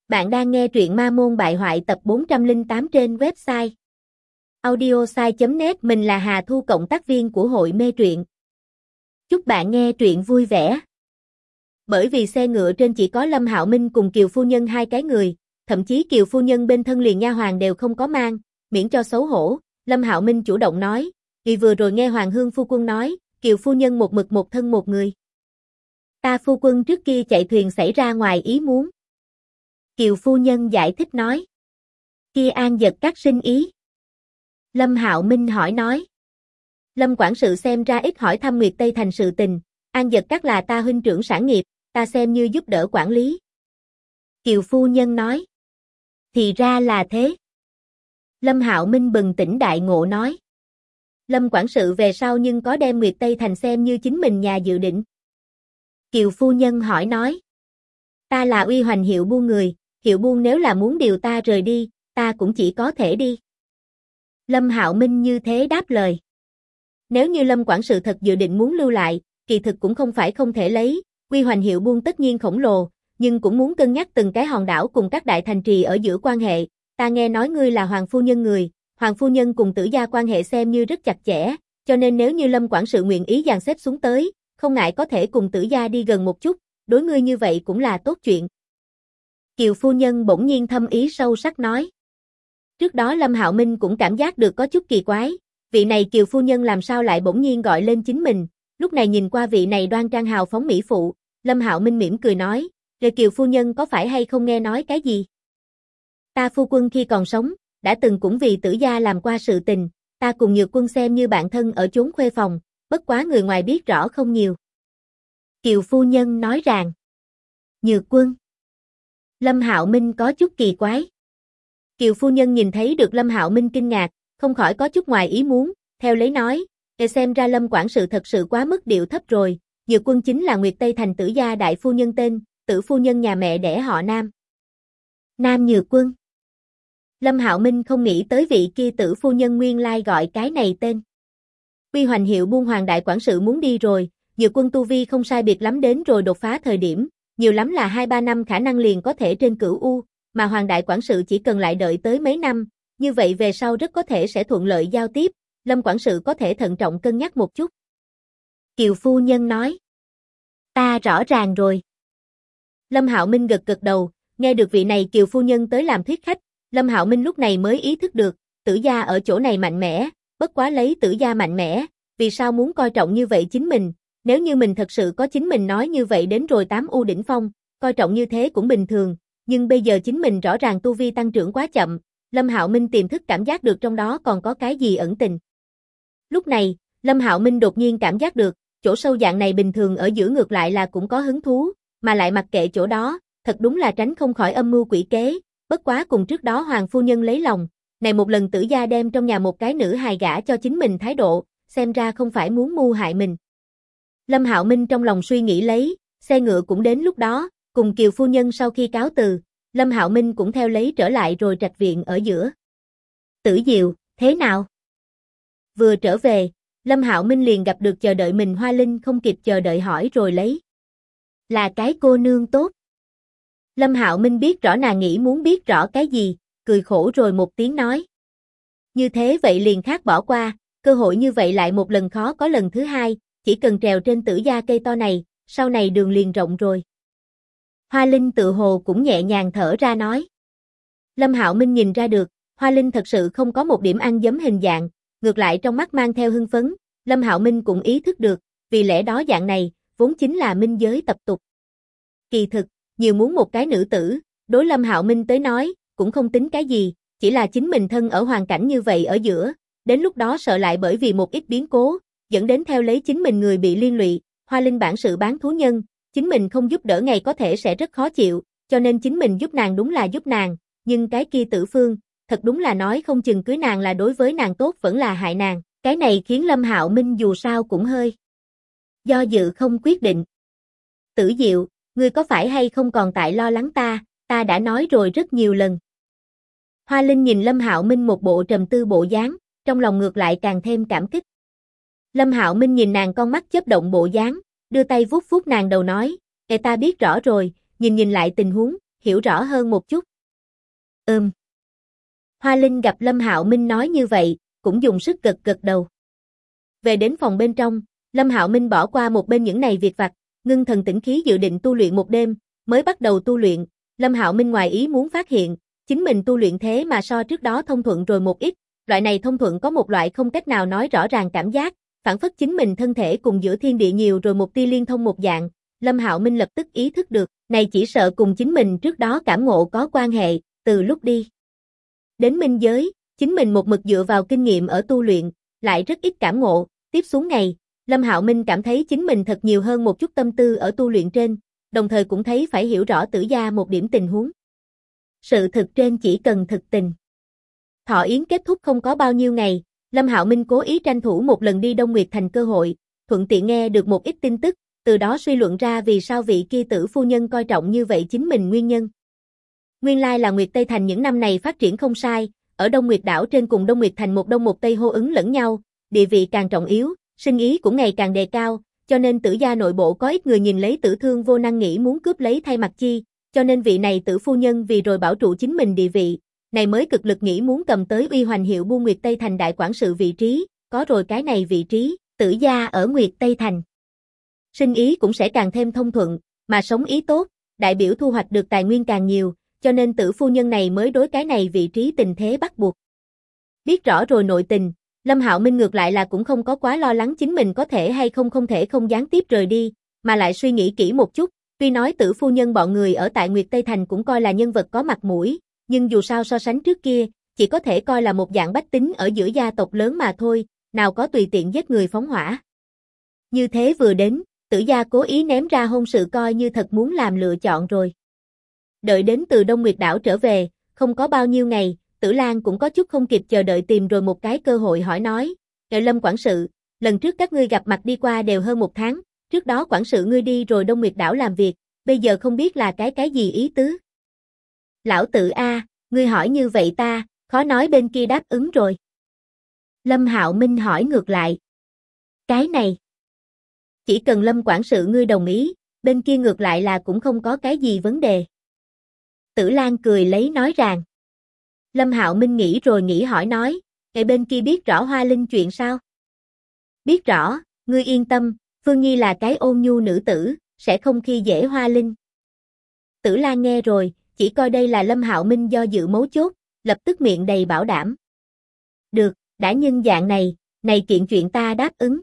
Bạn đang nghe truyện Ma Môn Bại Hoại tập 408 trên website audiosai.net. Mình là Hà Thu, cộng tác viên của hội mê truyện. Chúc bạn nghe truyện vui vẻ. Bởi vì xe ngựa trên chỉ có Lâm Hạo Minh cùng Kiều phu nhân hai cái người, thậm chí Kiều phu nhân bên thân liền nha hoàn đều không có mang, miễn cho xấu hổ, Lâm Hạo Minh chủ động nói, vì vừa rồi nghe Hoàng Hương phu quân nói, Kiều phu nhân một mực một thân một người. Ta phu quân trước kia chạy thuyền xảy ra ngoài ý muốn. Kiều phu nhân giải thích nói. Kia An Dật các sinh ý. Lâm Hạo Minh hỏi nói. Lâm quản sự xem ra ít hỏi thăm Nguyệt Tây Thành sự tình, An Dật các là ta huynh trưởng sản nghiệp, ta xem như giúp đỡ quản lý. Kiều phu nhân nói. Thì ra là thế. Lâm Hạo Minh bừng tỉnh đại ngộ nói. Lâm quản sự về sau nhưng có đem Nguyệt Tây Thành xem như chính mình nhà dự định. Kiều phu nhân hỏi nói. Ta là uy hoành Hiệu Buôn người, Hiệu Buôn nếu là muốn điều ta rời đi, ta cũng chỉ có thể đi. Lâm Hạo Minh như thế đáp lời. Nếu như Lâm quản sự thật dự định muốn lưu lại, kỳ thực cũng không phải không thể lấy, uy hoành Hiệu Buôn tất nhiên khổng lồ, nhưng cũng muốn cân nhắc từng cái hòn đảo cùng các đại thành trì ở giữa quan hệ. Ta nghe nói ngươi là Hoàng phu nhân người, Hoàng phu nhân cùng Tử gia quan hệ xem như rất chặt chẽ, cho nên nếu như Lâm quản sự nguyện ý dàn xếp xuống tới, không ngại có thể cùng Tử gia đi gần một chút, đối ngươi như vậy cũng là tốt chuyện. Kiều phu nhân bỗng nhiên thâm ý sâu sắc nói. Trước đó Lâm Hạo Minh cũng cảm giác được có chút kỳ quái, vị này Kiều phu nhân làm sao lại bỗng nhiên gọi lên chính mình, lúc này nhìn qua vị này đoan trang hào phóng mỹ phụ, Lâm Hạo Minh mỉm cười nói, rồi Kiều phu nhân có phải hay không nghe nói cái gì? Ta phu quân khi còn sống, đã từng cũng vì Tử gia làm qua sự tình, ta cùng Nhược Quân xem như bạn thân ở chốn khuê phòng, bất quá người ngoài biết rõ không nhiều. Kiều phu nhân nói rằng. Nhược Quân. Lâm Hạo Minh có chút kỳ quái. Kiều phu nhân nhìn thấy được Lâm Hạo Minh kinh ngạc, không khỏi có chút ngoài ý muốn, theo lấy nói, để xem ra Lâm quản sự thật sự quá mức điệu thấp rồi, Nhược Quân chính là Nguyệt Tây Thành Tử gia đại phu nhân tên, Tử phu nhân nhà mẹ đẻ họ Nam. Nam Nhược Quân. Lâm Hạo Minh không nghĩ tới vị kia Tử phu nhân nguyên lai gọi cái này tên. Uy hoành Hiệu Buôn hoàng đại quản sự muốn đi rồi, Nhược Quân tu vi không sai biệt lắm đến rồi đột phá thời điểm, nhiều lắm là 2-3 năm khả năng liền có thể trên cửu U, mà hoàng đại quản sự chỉ cần lại đợi tới mấy năm, như vậy về sau rất có thể sẽ thuận lợi giao tiếp, Lâm quản sự có thể thận trọng cân nhắc một chút. Kiều phu nhân nói. Ta rõ ràng rồi. Lâm Hạo Minh gật gật đầu, nghe được vị này Kiều phu nhân tới làm thuyết khách, Lâm Hạo Minh lúc này mới ý thức được, Tử gia ở chỗ này mạnh mẽ, bất quá lấy Tử gia mạnh mẽ, vì sao muốn coi trọng như vậy chính mình, nếu như mình thật sự có chính mình nói như vậy đến rồi 8 U đỉnh phong, coi trọng như thế cũng bình thường, nhưng bây giờ chính mình rõ ràng tu vi tăng trưởng quá chậm, Lâm Hạo Minh tiềm thức cảm giác được trong đó còn có cái gì ẩn tình. Lúc này, Lâm Hạo Minh đột nhiên cảm giác được, chỗ sâu dạng này bình thường ở giữa ngược lại là cũng có hứng thú, mà lại mặc kệ chỗ đó, thật đúng là tránh không khỏi âm mưu quỷ kế, bất quá cùng trước đó Hoàng phu nhân lấy lòng, này một lần Tử gia đem trong nhà một cái nữ hài gả cho chính mình thái độ, xem ra không phải muốn mưu hại mình. Lâm Hạo Minh trong lòng suy nghĩ lấy, xe ngựa cũng đến lúc đó, cùng Kiều phu nhân sau khi cáo từ, Lâm Hạo Minh cũng theo lấy trở lại rồi trạch viện ở giữa. Tử Diệu, thế nào? Vừa trở về, Lâm Hạo Minh liền gặp được chờ đợi mình Hoa Linh, không kịp chờ đợi hỏi rồi lấy. Là cái cô nương tốt. Lâm Hạo Minh biết rõ nàng nghĩ muốn biết rõ cái gì, cười khổ rồi một tiếng nói. Như thế vậy liền khác bỏ qua, cơ hội như vậy lại một lần khó có lần thứ hai, chỉ cần trèo trên Tử gia cây to này, sau này đường liền rộng rồi. Hoa Linh tự hồ cũng nhẹ nhàng thở ra nói. Lâm Hạo Minh nhìn ra được, Hoa Linh thật sự không có một điểm ăn dấm hình dạng, ngược lại trong mắt mang theo hưng phấn, Lâm Hạo Minh cũng ý thức được, vì lẽ đó dạng này, vốn chính là minh giới tập tục. Kỳ thực, nhiều muốn một cái nữ tử, đối Lâm Hạo Minh tới nói, cũng không tính cái gì, chỉ là chính mình thân ở hoàn cảnh như vậy ở giữa, đến lúc đó sợ lại bởi vì một ít biến cố, dẫn đến theo lấy chính mình người bị liên lụy, Hoa Linh bản sự bán thú nhân, chính mình không giúp đỡ ngày có thể sẽ rất khó chịu, cho nên chính mình giúp nàng đúng là giúp nàng, nhưng cái kia Tử Phương, thật đúng là nói không chừng cưới nàng là đối với nàng tốt vẫn là hại nàng, cái này khiến Lâm Hạo Minh dù sao cũng hơi do dự không quyết định. Tử Diệu, ngươi có phải hay không còn tại lo lắng ta đã nói rồi rất nhiều lần. Hoa Linh nhìn Lâm Hạo Minh một bộ trầm tư bộ dáng, trong lòng ngược lại càng thêm cảm kích. Lâm Hạo Minh nhìn nàng con mắt chớp động bộ dáng, đưa tay vuốt vuốt nàng đầu nói, ta biết rõ rồi, nhìn lại tình huống, hiểu rõ hơn một chút. Hoa Linh gặp Lâm Hạo Minh nói như vậy, cũng dùng sức gật gật đầu. Về đến phòng bên trong, Lâm Hạo Minh bỏ qua một bên những này việc vặt, ngưng thần tĩnh khí dự định tu luyện một đêm, mới bắt đầu tu luyện, Lâm Hạo Minh ngoài ý muốn phát hiện, chính mình tu luyện thế mà so trước đó thông thuận rồi một ít, loại này thông thuận có một loại không cách nào nói rõ ràng cảm giác, phản phất chính mình thân thể cùng giữa thiên địa nhiều rồi một tia liên thông một dạng, Lâm Hạo Minh lập tức ý thức được, này chỉ sợ cùng chính mình trước đó cảm ngộ có quan hệ, từ lúc đi đến minh giới, chính mình một mực dựa vào kinh nghiệm ở tu luyện, lại rất ít cảm ngộ, tiếp xuống ngày, Lâm Hạo Minh cảm thấy chính mình thật nhiều hơn một chút tâm tư ở tu luyện trên, đồng thời cũng thấy phải hiểu rõ Tử gia một điểm tình huống. Sự thực trên chỉ cần thực tình. Thọ yến kết thúc không có bao nhiêu ngày, Lâm Hạo Minh cố ý tranh thủ một lần đi Đông Nguyệt Thành cơ hội, thuận tiện nghe được một ít tin tức, từ đó suy luận ra vì sao vị kia Tử phu nhân coi trọng như vậy chính mình nguyên nhân. Nguyên lai là Nguyệt Tây Thành những năm này phát triển không sai, ở Đông Nguyệt đảo trên cùng Đông Nguyệt Thành một đông một tây hô ứng lẫn nhau, địa vị càng trọng yếu, sinh ý cũng ngày càng đề cao, cho nên Tử gia nội bộ có ít người nhìn lấy Tử Thương vô năng nghĩ muốn cướp lấy thay mặt chi, cho nên vị này Tử phu nhân vì rồi bảo trụ chính mình địa vị, này mới cực lực nghĩ muốn cầm tới uy hoành hiệu buôn Nguyệt Tây Thành đại quản sự vị trí, có rồi cái này vị trí, Tử gia ở Nguyệt Tây Thành. Sinh ý cũng sẽ càng thêm thông thuận, mà sống ý tốt, đại biểu thu hoạch được tài nguyên càng nhiều, cho nên Tử phu nhân này mới đối cái này vị trí tình thế bắt buộc. Biết rõ rồi nội tình, Lâm Hạo Minh ngược lại là cũng không có quá lo lắng chính mình có thể hay không thể không gián tiếp rời đi, mà lại suy nghĩ kỹ một chút, tuy nói Tử phu nhân bọn người ở tại Nguyệt Tây Thành cũng coi là nhân vật có mặt mũi, nhưng dù sao so sánh trước kia, chỉ có thể coi là một dạng bách tính ở giữa gia tộc lớn mà thôi, nào có tùy tiện giết người phóng hỏa. Như thế vừa đến, Tử gia cố ý ném ra hôn sự coi như thật muốn làm lựa chọn rồi. Đợi đến từ Đông Nguyệt đảo trở về, không có bao nhiêu ngày, Tử Lan cũng có chút không kịp chờ đợi tìm rồi một cái cơ hội hỏi nói, Lâm quản sự, lần trước các ngươi gặp mặt đi qua đều hơn một tháng, trước đó quản sự ngươi đi rồi Đông Nguyệt đảo làm việc, bây giờ không biết là cái gì ý tứ. Lão Tử a, ngươi hỏi như vậy ta, khó nói bên kia đáp ứng rồi. Lâm Hạo Minh hỏi ngược lại. Cái này, chỉ cần Lâm quản sự ngươi đồng ý, bên kia ngược lại là cũng không có cái gì vấn đề. Tử Lan cười lấy nói rằng. Lâm Hạo Minh nghĩ rồi nghĩ hỏi nói, ngay bên kia biết rõ Hoa Linh chuyện sao? Biết rõ, ngươi yên tâm, Phương Nhi là cái ôn nhu nữ tử, sẽ không khi dễ Hoa Linh. Tử Lan nghe rồi, chỉ coi đây là Lâm Hạo Minh do dự mấu chốt, lập tức miệng đầy bảo đảm. Được, đã nhân dạng này kiện chuyện ta đáp ứng.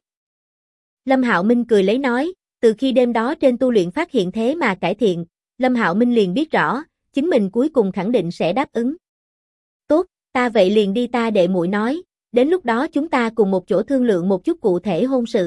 Lâm Hạo Minh cười lấy nói, từ khi đêm đó trên tu luyện phát hiện thế mà cải thiện, Lâm Hạo Minh liền biết rõ, chính mình cuối cùng khẳng định sẽ đáp ứng. Tốt, ta vậy liền đi ta đệ muội nói, đến lúc đó chúng ta cùng một chỗ thương lượng một chút cụ thể hôn sự.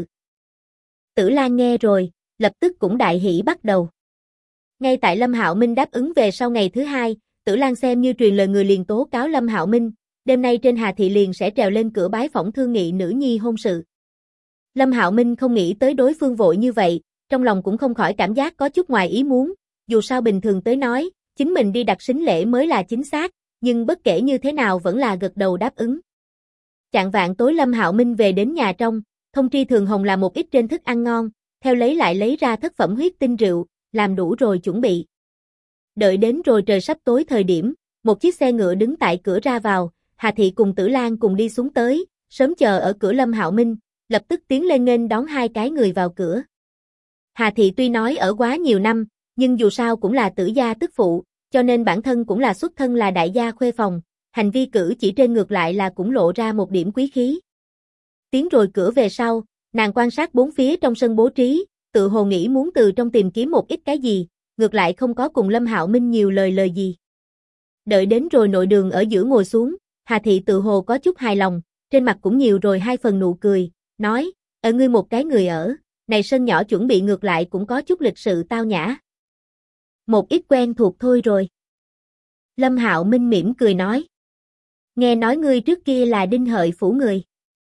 Tử Lan nghe rồi, lập tức cũng đại hỉ bắt đầu. Ngay tại Lâm Hạo Minh đáp ứng về sau ngày thứ hai, Tử Lan xem như truyền lời người liền tố cáo Lâm Hạo Minh, đêm nay trên Hà Thị liền sẽ trèo lên cửa bái phỏng thương nghị nữ nhi hôn sự. Lâm Hạo Minh không nghĩ tới đối phương vội như vậy, trong lòng cũng không khỏi cảm giác có chút ngoài ý muốn, dù sao bình thường tới nói, chính mình đi đặt sính lễ mới là chính xác, nhưng bất kể như thế nào vẫn là gật đầu đáp ứng. Chạng vạng tối Lâm Hạo Minh về đến nhà trong, thông tri Thường Hồng làm một ít trên thức ăn ngon, theo lấy lại lấy ra thất phẩm huyết tinh rượu, làm đủ rồi chuẩn bị. Đợi đến rồi trời sắp tối thời điểm, một chiếc xe ngựa đứng tại cửa ra vào, Hà Thị cùng Tử Lan cùng đi xuống tới, sớm chờ ở cửa Lâm Hạo Minh, lập tức tiến lên nghênh đón hai cái người vào cửa. Hà Thị tuy nói ở quá nhiều năm, nhưng dù sao cũng là Tử gia tức phụ, cho nên bản thân cũng là xuất thân là đại gia khuê phòng, hành vi cử chỉ trên ngược lại là cũng lộ ra một điểm quý khí. Tiến rồi cửa về sau, nàng quan sát bốn phía trong sân bố trí, tự hồ nghĩ muốn từ trong tìm kiếm một ít cái gì, ngược lại không có cùng Lâm Hạo Minh nhiều lời gì. Đợi đến rồi nội đường ở giữa ngồi xuống, Hà Thị tự hồ có chút hài lòng, trên mặt cũng nhiều rồi hai phần nụ cười, nói, ở ngươi một cái người ở, này sân nhỏ chuẩn bị ngược lại cũng có chút lịch sự tao nhã. Một ít quen thuộc thôi rồi. Lâm Hạo Minh mỉm cười nói. Nghe nói ngươi trước kia là Đinh Hợi phủ người.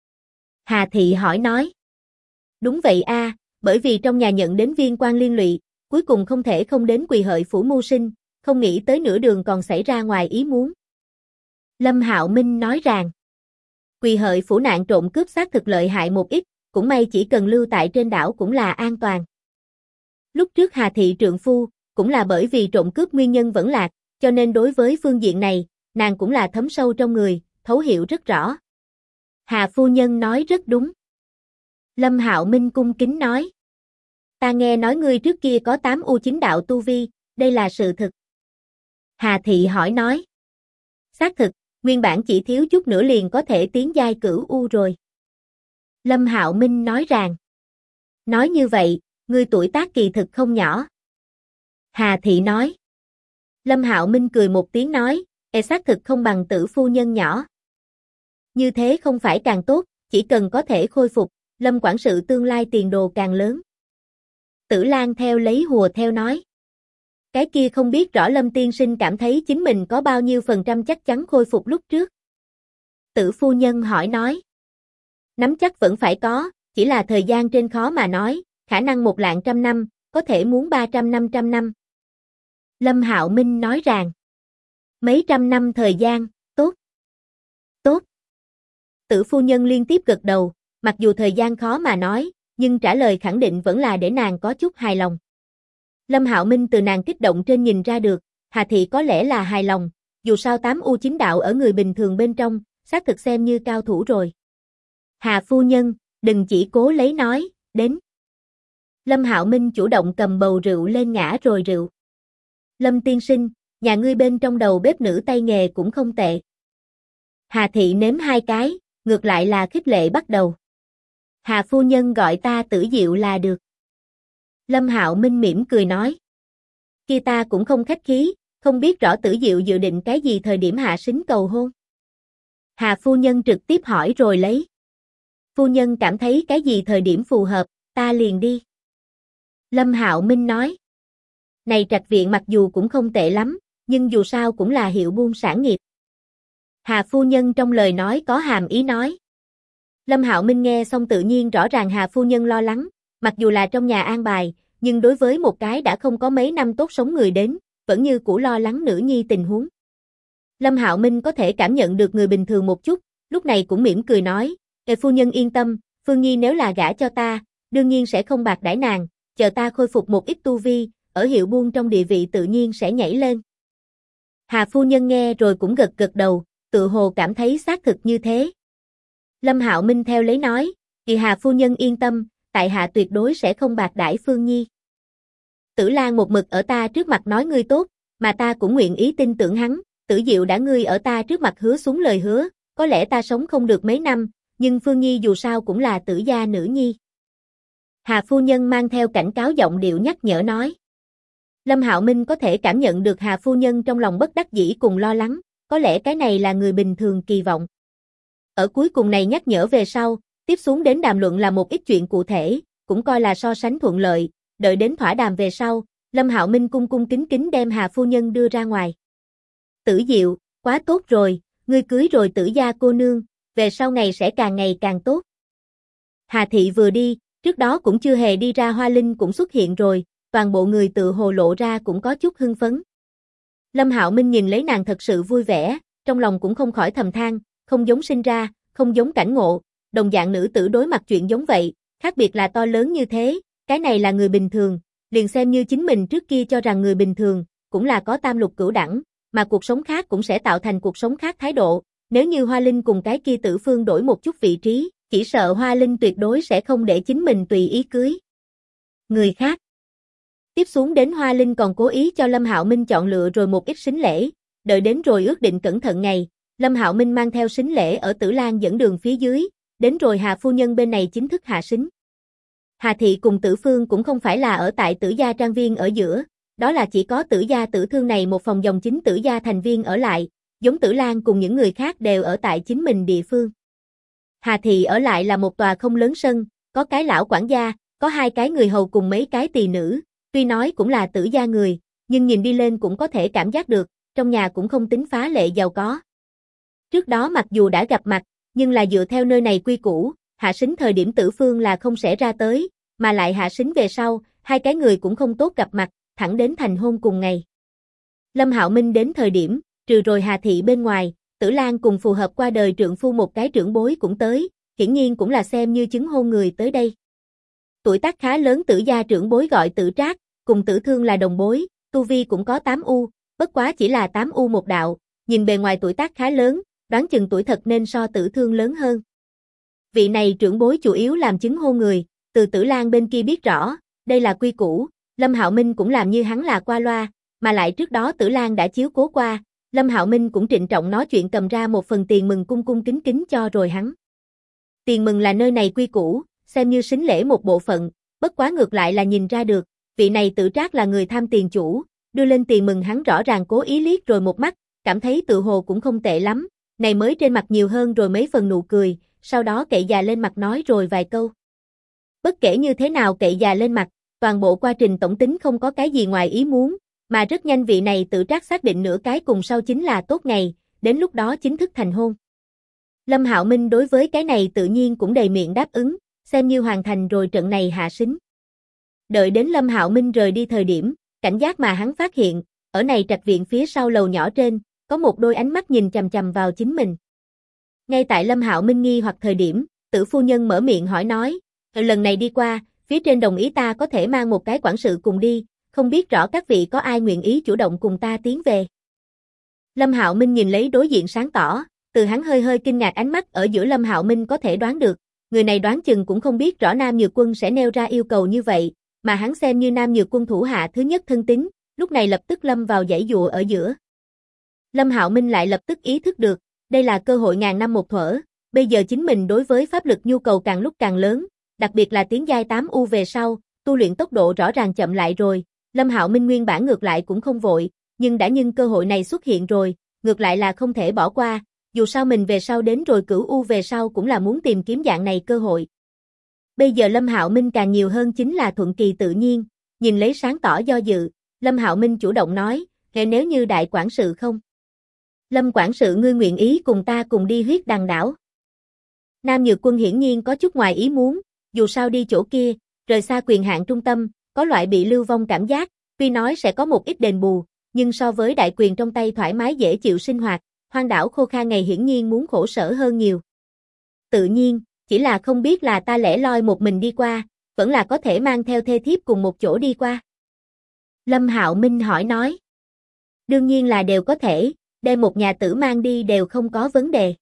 Hà Thị hỏi nói. Đúng vậy a, bởi vì trong nhà nhận đến viên quan liên lụy, cuối cùng không thể không đến Quỳ Hợi phủ mưu sinh, không nghĩ tới nửa đường còn xảy ra ngoài ý muốn. Lâm Hạo Minh nói rằng. Quỳ Hợi phủ nạn trộm cướp xác thực lợi hại một ít, cũng may chỉ cần lưu tại trên đảo cũng là an toàn. Lúc trước Hà Thị trượng phu, cũng là bởi vì trộm cướp nguyên nhân vẫn lạc, cho nên đối với phương diện này, nàng cũng là thấm sâu trong người, thấu hiểu rất rõ. Hà phu nhân nói rất đúng. Lâm Hạo Minh cung kính nói. Ta nghe nói ngươi trước kia có 8 U9 đạo tu vi, đây là sự thực. Hà thị hỏi nói. Xác thực, nguyên bản chỉ thiếu chút nữa liền có thể tiến giai cửu U rồi. Lâm Hạo Minh nói rằng. Nói như vậy, ngươi tuổi tác kỳ thực không nhỏ. Hà thị nói. Lâm Hạo Minh cười một tiếng nói, xác thực không bằng Tử phu nhân nhỏ. Như thế không phải càng tốt, chỉ cần có thể khôi phục, Lâm quản sự tương lai tiền đồ càng lớn. Tử Lan theo lấy hùa theo nói. Cái kia không biết rõ Lâm tiên sinh cảm thấy chính mình có bao nhiêu % chắc chắn khôi phục lúc trước. Tử phu nhân hỏi nói. Nắm chắc vẫn phải có, chỉ là thời gian trên khó mà nói, khả năng 100.000 năm, có thể muốn 300-500 năm. Lâm Hạo Minh nói rằng. Mấy trăm năm thời gian, tốt. Tốt. Tử phu nhân liên tiếp gật đầu, mặc dù thời gian khó mà nói, nhưng trả lời khẳng định vẫn là để nàng có chút hài lòng. Lâm Hạo Minh từ nàng kích động trên nhìn ra được, Hà thị có lẽ là hài lòng, dù sao 8 U9 đạo ở người bình thường bên trong, xác thực xem như cao thủ rồi. Hà phu nhân, đừng chỉ cố lấy nói, đến. Lâm Hạo Minh chủ động cầm bầu rượu lên ngã rồi rượu. Lâm tiên sinh, nhà ngươi bên trong đầu bếp nữ tay nghề cũng không tệ. Hà thị nếm 2 cái, ngược lại là khích lệ bắt đầu. Hà phu nhân gọi ta Tử Diệu là được. Lâm Hạo Minh mỉm cười nói. Kia ta cũng không khách khí, không biết rõ Tử Diệu dự định cái gì thời điểm hạ sính cầu hôn. Hà phu nhân trực tiếp hỏi rồi lấy. Phu nhân cảm thấy cái gì thời điểm phù hợp, ta liền đi. Lâm Hạo Minh nói. Này trạch viện mặc dù cũng không tệ lắm, nhưng dù sao cũng là hiệu buôn sản nghiệp. Hà phu nhân trong lời nói có hàm ý nói. Lâm Hạo Minh nghe xong tự nhiên rõ ràng Hà phu nhân lo lắng, mặc dù là trong nhà an bài, nhưng đối với một cái đã không có mấy năm tốt sống người đến, vẫn như cũ lo lắng nữ nhi tình huống. Lâm Hạo Minh có thể cảm nhận được người bình thường một chút, lúc này cũng mỉm cười nói, phu nhân yên tâm, Phương Nhi nếu là gả cho ta, đương nhiên sẽ không bạc đãi nàng, chờ ta khôi phục một ít tu vi, ở hiệu buôn trong địa vị tự nhiên sẽ nhảy lên. Hà phu nhân nghe rồi cũng gật gật đầu, tự hồ cảm thấy xác thực như thế. Lâm Hạo Minh theo lấy nói, "Kỳ Hà phu nhân yên tâm, tại hạ tuyệt đối sẽ không bạc đãi Phương Nhi. Tử Lan một mực ở ta trước mặt nói ngươi tốt, mà ta cũng nguyện ý tin tưởng hắn, Tử Diệu đã ngươi ở ta trước mặt hứa xuống lời hứa, có lẽ ta sống không được mấy năm, nhưng Phương Nhi dù sao cũng là Tử gia nữ nhi." Hà phu nhân mang theo cảnh cáo giọng điệu nhắc nhở nói. Lâm Hạo Minh có thể cảm nhận được Hà phu nhân trong lòng bất đắc dĩ cùng lo lắng, có lẽ cái này là người bình thường kỳ vọng. Ở cuối cùng này nhắc nhở về sau, tiếp xuống đến đàm luận là một ít chuyện cụ thể, cũng coi là so sánh thuận lợi, đợi đến thỏa đàm về sau, Lâm Hạo Minh cung cung kính kính đem Hà phu nhân đưa ra ngoài. Tử Diệu, quá tốt rồi, ngươi cưới rồi Tử gia cô nương, về sau ngày sẽ càng ngày càng tốt. Hà thị vừa đi, trước đó cũng chưa hề đi ra Hoa Linh cũng xuất hiện rồi, toàn bộ người tự hồ lộ ra cũng có chút hưng phấn. Lâm Hạo Minh nhìn lấy nàng thật sự vui vẻ, trong lòng cũng không khỏi thầm than, không giống sinh ra, không giống cảnh ngộ, đồng dạng nữ tử đối mặt chuyện giống vậy, khác biệt là to lớn như thế, cái này là người bình thường, liền xem như chính mình trước kia cho rằng người bình thường, cũng là có tam lục cửu đẳng, mà cuộc sống khác cũng sẽ tạo thành cuộc sống khác thái độ, nếu như Hoa Linh cùng cái kia Tử Phương đổi một chút vị trí, chỉ sợ Hoa Linh tuyệt đối sẽ không để chính mình tùy ý cưới người khác. Tiếp xuống đến Hoa Linh còn cố ý cho Lâm Hạo Minh chọn lựa rồi một ít sính lễ, đợi đến rồi ước định cẩn thận ngày, Lâm Hạo Minh mang theo sính lễ ở Tử Lan dẫn đường phía dưới, đến rồi Hà phu nhân bên này chính thức hạ sính. Hà thị cùng Tử Phương cũng không phải là ở tại Tử gia trang viên ở giữa, đó là chỉ có Tử gia Tử Thương này một phòng dòng chính Tử gia thành viên ở lại, giống Tử Lan cùng những người khác đều ở tại chính mình địa phương. Hà thị ở lại là một tòa không lớn sân, có cái lão quản gia, có 2 cái người hầu cùng mấy cái tỳ nữ, tuy nói cũng là Tử gia người, nhưng nhìn đi lên cũng có thể cảm giác được, trong nhà cũng không tính phá lệ giàu có. Trước đó mặc dù đã gặp mặt, nhưng là dựa theo nơi này quy củ, hạ sính thời điểm Tử Phương là không sẽ ra tới, mà lại hạ sính về sau, 2 cái người cũng không tốt gặp mặt, thẳng đến thành hôn cùng ngày. Lâm Hạo Minh đến thời điểm, trừ rồi Hà thị bên ngoài, Tử Lan cùng phù hợp qua đời trượng phu một cái trưởng bối cũng tới, hiển nhiên cũng là xem như chứng hôn người tới đây. Tuổi tác khá lớn Tử gia trưởng bối gọi Tử Trác, cùng Tử Thương là đồng bối, tu vi cũng có 8U, bất quá chỉ là 8U một đạo, nhìn bề ngoài tuổi tác khá lớn, đoán chừng tuổi thật nên so Tử Thương lớn hơn. Vị này trưởng bối chủ yếu làm chứng hôn người, từ Tử Lan bên kia biết rõ, đây là quy củ, Lâm Hạo Minh cũng làm như hắn là qua loa, mà lại trước đó Tử Lan đã chiếu cố qua, Lâm Hạo Minh cũng trịnh trọng nói chuyện cầm ra một phần tiền mừng cung cung kính kính cho rồi hắn. Tiền mừng là nơi này quy củ, xem như sính lễ một bộ phận, bất quá ngược lại là nhìn ra được, vị này Tử Trác là người tham tiền chủ, đưa lên tiền mừng hắn rõ ràng cố ý liếc rồi một mắt, cảm thấy tự hồ cũng không tệ lắm, này mới trên mặt nhiều hơn rồi mấy phần nụ cười, sau đó cậy già lên mặt nói rồi vài câu. Bất kể như thế nào cậy già lên mặt, toàn bộ quá trình tổng tính không có cái gì ngoài ý muốn, mà rất nhanh vị này Tử Trác xác định nửa cái cùng sau chính là tốt ngày, đến lúc đó chính thức thành hôn. Lâm Hạo Minh đối với cái này tự nhiên cũng đầy miệng đáp ứng, xem như hoàn thành rồi trận này hạ sính. Đợi đến Lâm Hạo Minh rời đi thời điểm, cảnh giác mà hắn phát hiện, ở này trạch viện phía sau lầu nhỏ trên, có một đôi ánh mắt nhìn chằm chằm vào chính mình. Ngay tại Lâm Hạo Minh nghi hoặc thời điểm, Tử phu nhân mở miệng hỏi nói, lần này đi qua, phía trên đồng ý ta có thể mang một cái quản sự cùng đi, không biết rõ các vị có ai nguyện ý chủ động cùng ta tiến về. Lâm Hạo Minh nhìn lấy đối diện sáng tỏ, từ hắn hơi hơi kinh ngạc ánh mắt ở giữa Lâm Hạo Minh có thể đoán được, người này đoán chừng cũng không biết rõ Nam Nhược Quân sẽ nêu ra yêu cầu như vậy, mà hắn xem như Nam Nhược Quân thủ hạ thứ nhất thân tín, lúc này lập tức lâm vào giãy giụa ở giữa. Lâm Hạo Minh lại lập tức ý thức được, đây là cơ hội ngàn năm một thuở, bây giờ chính mình đối với pháp lực nhu cầu càng lúc càng lớn, đặc biệt là tiến giai 8U về sau, tu luyện tốc độ rõ ràng chậm lại rồi, Lâm Hạo Minh nguyên bản ngược lại cũng không vội, nhưng đã nhân cơ hội này xuất hiện rồi, ngược lại là không thể bỏ qua, dù sao mình về sau đến rồi cửu U về sau cũng là muốn tìm kiếm dạng này cơ hội. Bây giờ Lâm Hạo Minh càng nhiều hơn chính là thuận kỳ tự nhiên, nhìn lấy sáng tỏ do dự, Lâm Hạo Minh chủ động nói, nếu như đại quản sự không? Lâm quản sự ngươi nguyện ý cùng ta cùng đi Huyết Đằng đảo. Nam Nhược Quân hiển nhiên có chút ngoài ý muốn, dù sao đi chỗ kia, rời xa quyền hạn trung tâm, có loại bị lưu vong cảm giác, tuy nói sẽ có một ít đền bù, nhưng so với đại quyền trong tay thoải mái dễ chịu sinh hoạt, hoang đảo khô khan ngày hiển nhiên muốn khổ sở hơn nhiều. Tự nhiên, chỉ là không biết là ta lẻ loi một mình đi qua, vẫn là có thể mang theo thê thiếp cùng một chỗ đi qua. Lâm Hạo Minh hỏi nói. Đương nhiên là đều có thể, đem một nhà tử mang đi đều không có vấn đề.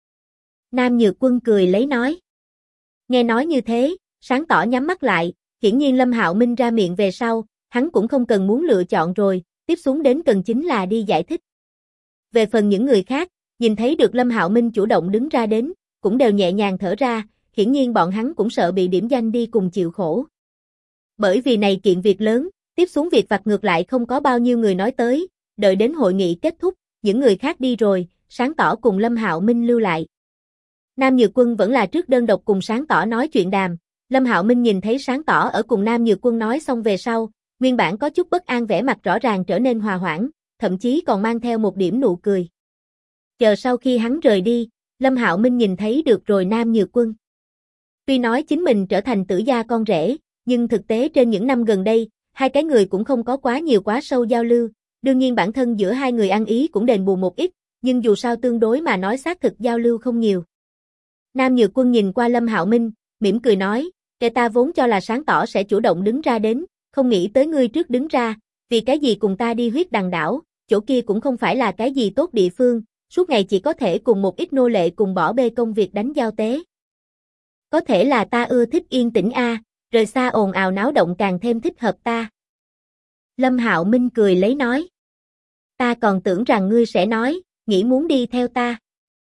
Nam Nhược Quân cười lấy nói. Nghe nói như thế, sáng tỏ nhắm mắt lại, hiển nhiên Lâm Hạo Minh ra miệng về sau, hắn cũng không cần muốn lựa chọn rồi, tiếp xuống đến cần chính là đi giải thích. Về phần những người khác, nhìn thấy được Lâm Hạo Minh chủ động đứng ra đến, cũng đều nhẹ nhàng thở ra, hiển nhiên bọn hắn cũng sợ bị điểm danh đi cùng chịu khổ. Bởi vì này kiện việc lớn, tiếp xuống việc vặt ngược lại không có bao nhiêu người nói tới, đợi đến hội nghị kết thúc, những người khác đi rồi, sáng tỏ cùng Lâm Hạo Minh lưu lại. Nam Nhược Quân vẫn là trước đơn độc cùng sáng tỏ nói chuyện đàm, Lâm Hạo Minh nhìn thấy sáng tỏ ở cùng Nam Nhược Quân nói xong về sau, nguyên bản có chút bất an vẻ mặt rõ ràng trở nên hòa hoãn, thậm chí còn mang theo một điểm nụ cười. Chờ sau khi hắn rời đi, Lâm Hạo Minh nhìn thấy được rồi Nam Nhược Quân. Tuy nói chính mình trở thành Tử gia con rể, nhưng thực tế trên những năm gần đây, hai cái người cũng không có quá nhiều quá sâu giao lưu, đương nhiên bản thân giữa hai người ăn ý cũng đền bù một ít, nhưng dù sao tương đối mà nói xác thực giao lưu không nhiều. Nam Nhược Quân nhìn qua Lâm Hạo Minh, mỉm cười nói, kẻ ta vốn cho là sáng tỏ sẽ chủ động đứng ra đến, không nghĩ tới ngươi trước đứng ra, vì cái gì cùng ta đi Huyết Đằng đảo, chỗ kia cũng không phải là cái gì tốt địa phương, suốt ngày chỉ có thể cùng một ít nô lệ cùng bỏ bê công việc đánh giao tế. Có thể là ta ưa thích yên tĩnh a, rời xa ồn ào náo động càng thêm thích hợp ta. Lâm Hạo Minh cười lấy nói. Ta còn tưởng rằng ngươi sẽ nói, nghĩ muốn đi theo ta.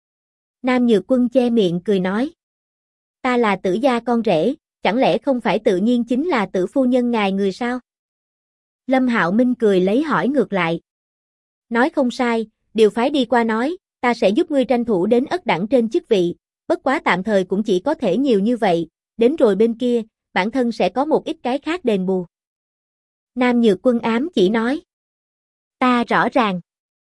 Nam Nhược Quân che miệng cười nói. Ta là Tử gia con rể, chẳng lẽ không phải tự nhiên chính là Tử phu nhân ngài người sao? Lâm Hạo Minh cười lấy hỏi ngược lại. Nói không sai, điều phái đi qua nói, ta sẽ giúp ngươi tranh thủ đến ất đẳng trên chức vị, bất quá tạm thời cũng chỉ có thể nhiều như vậy, đến rồi bên kia, bản thân sẽ có một ít cái khác đền bù. Nam Nhược Quân ám chỉ nói. Ta rõ ràng.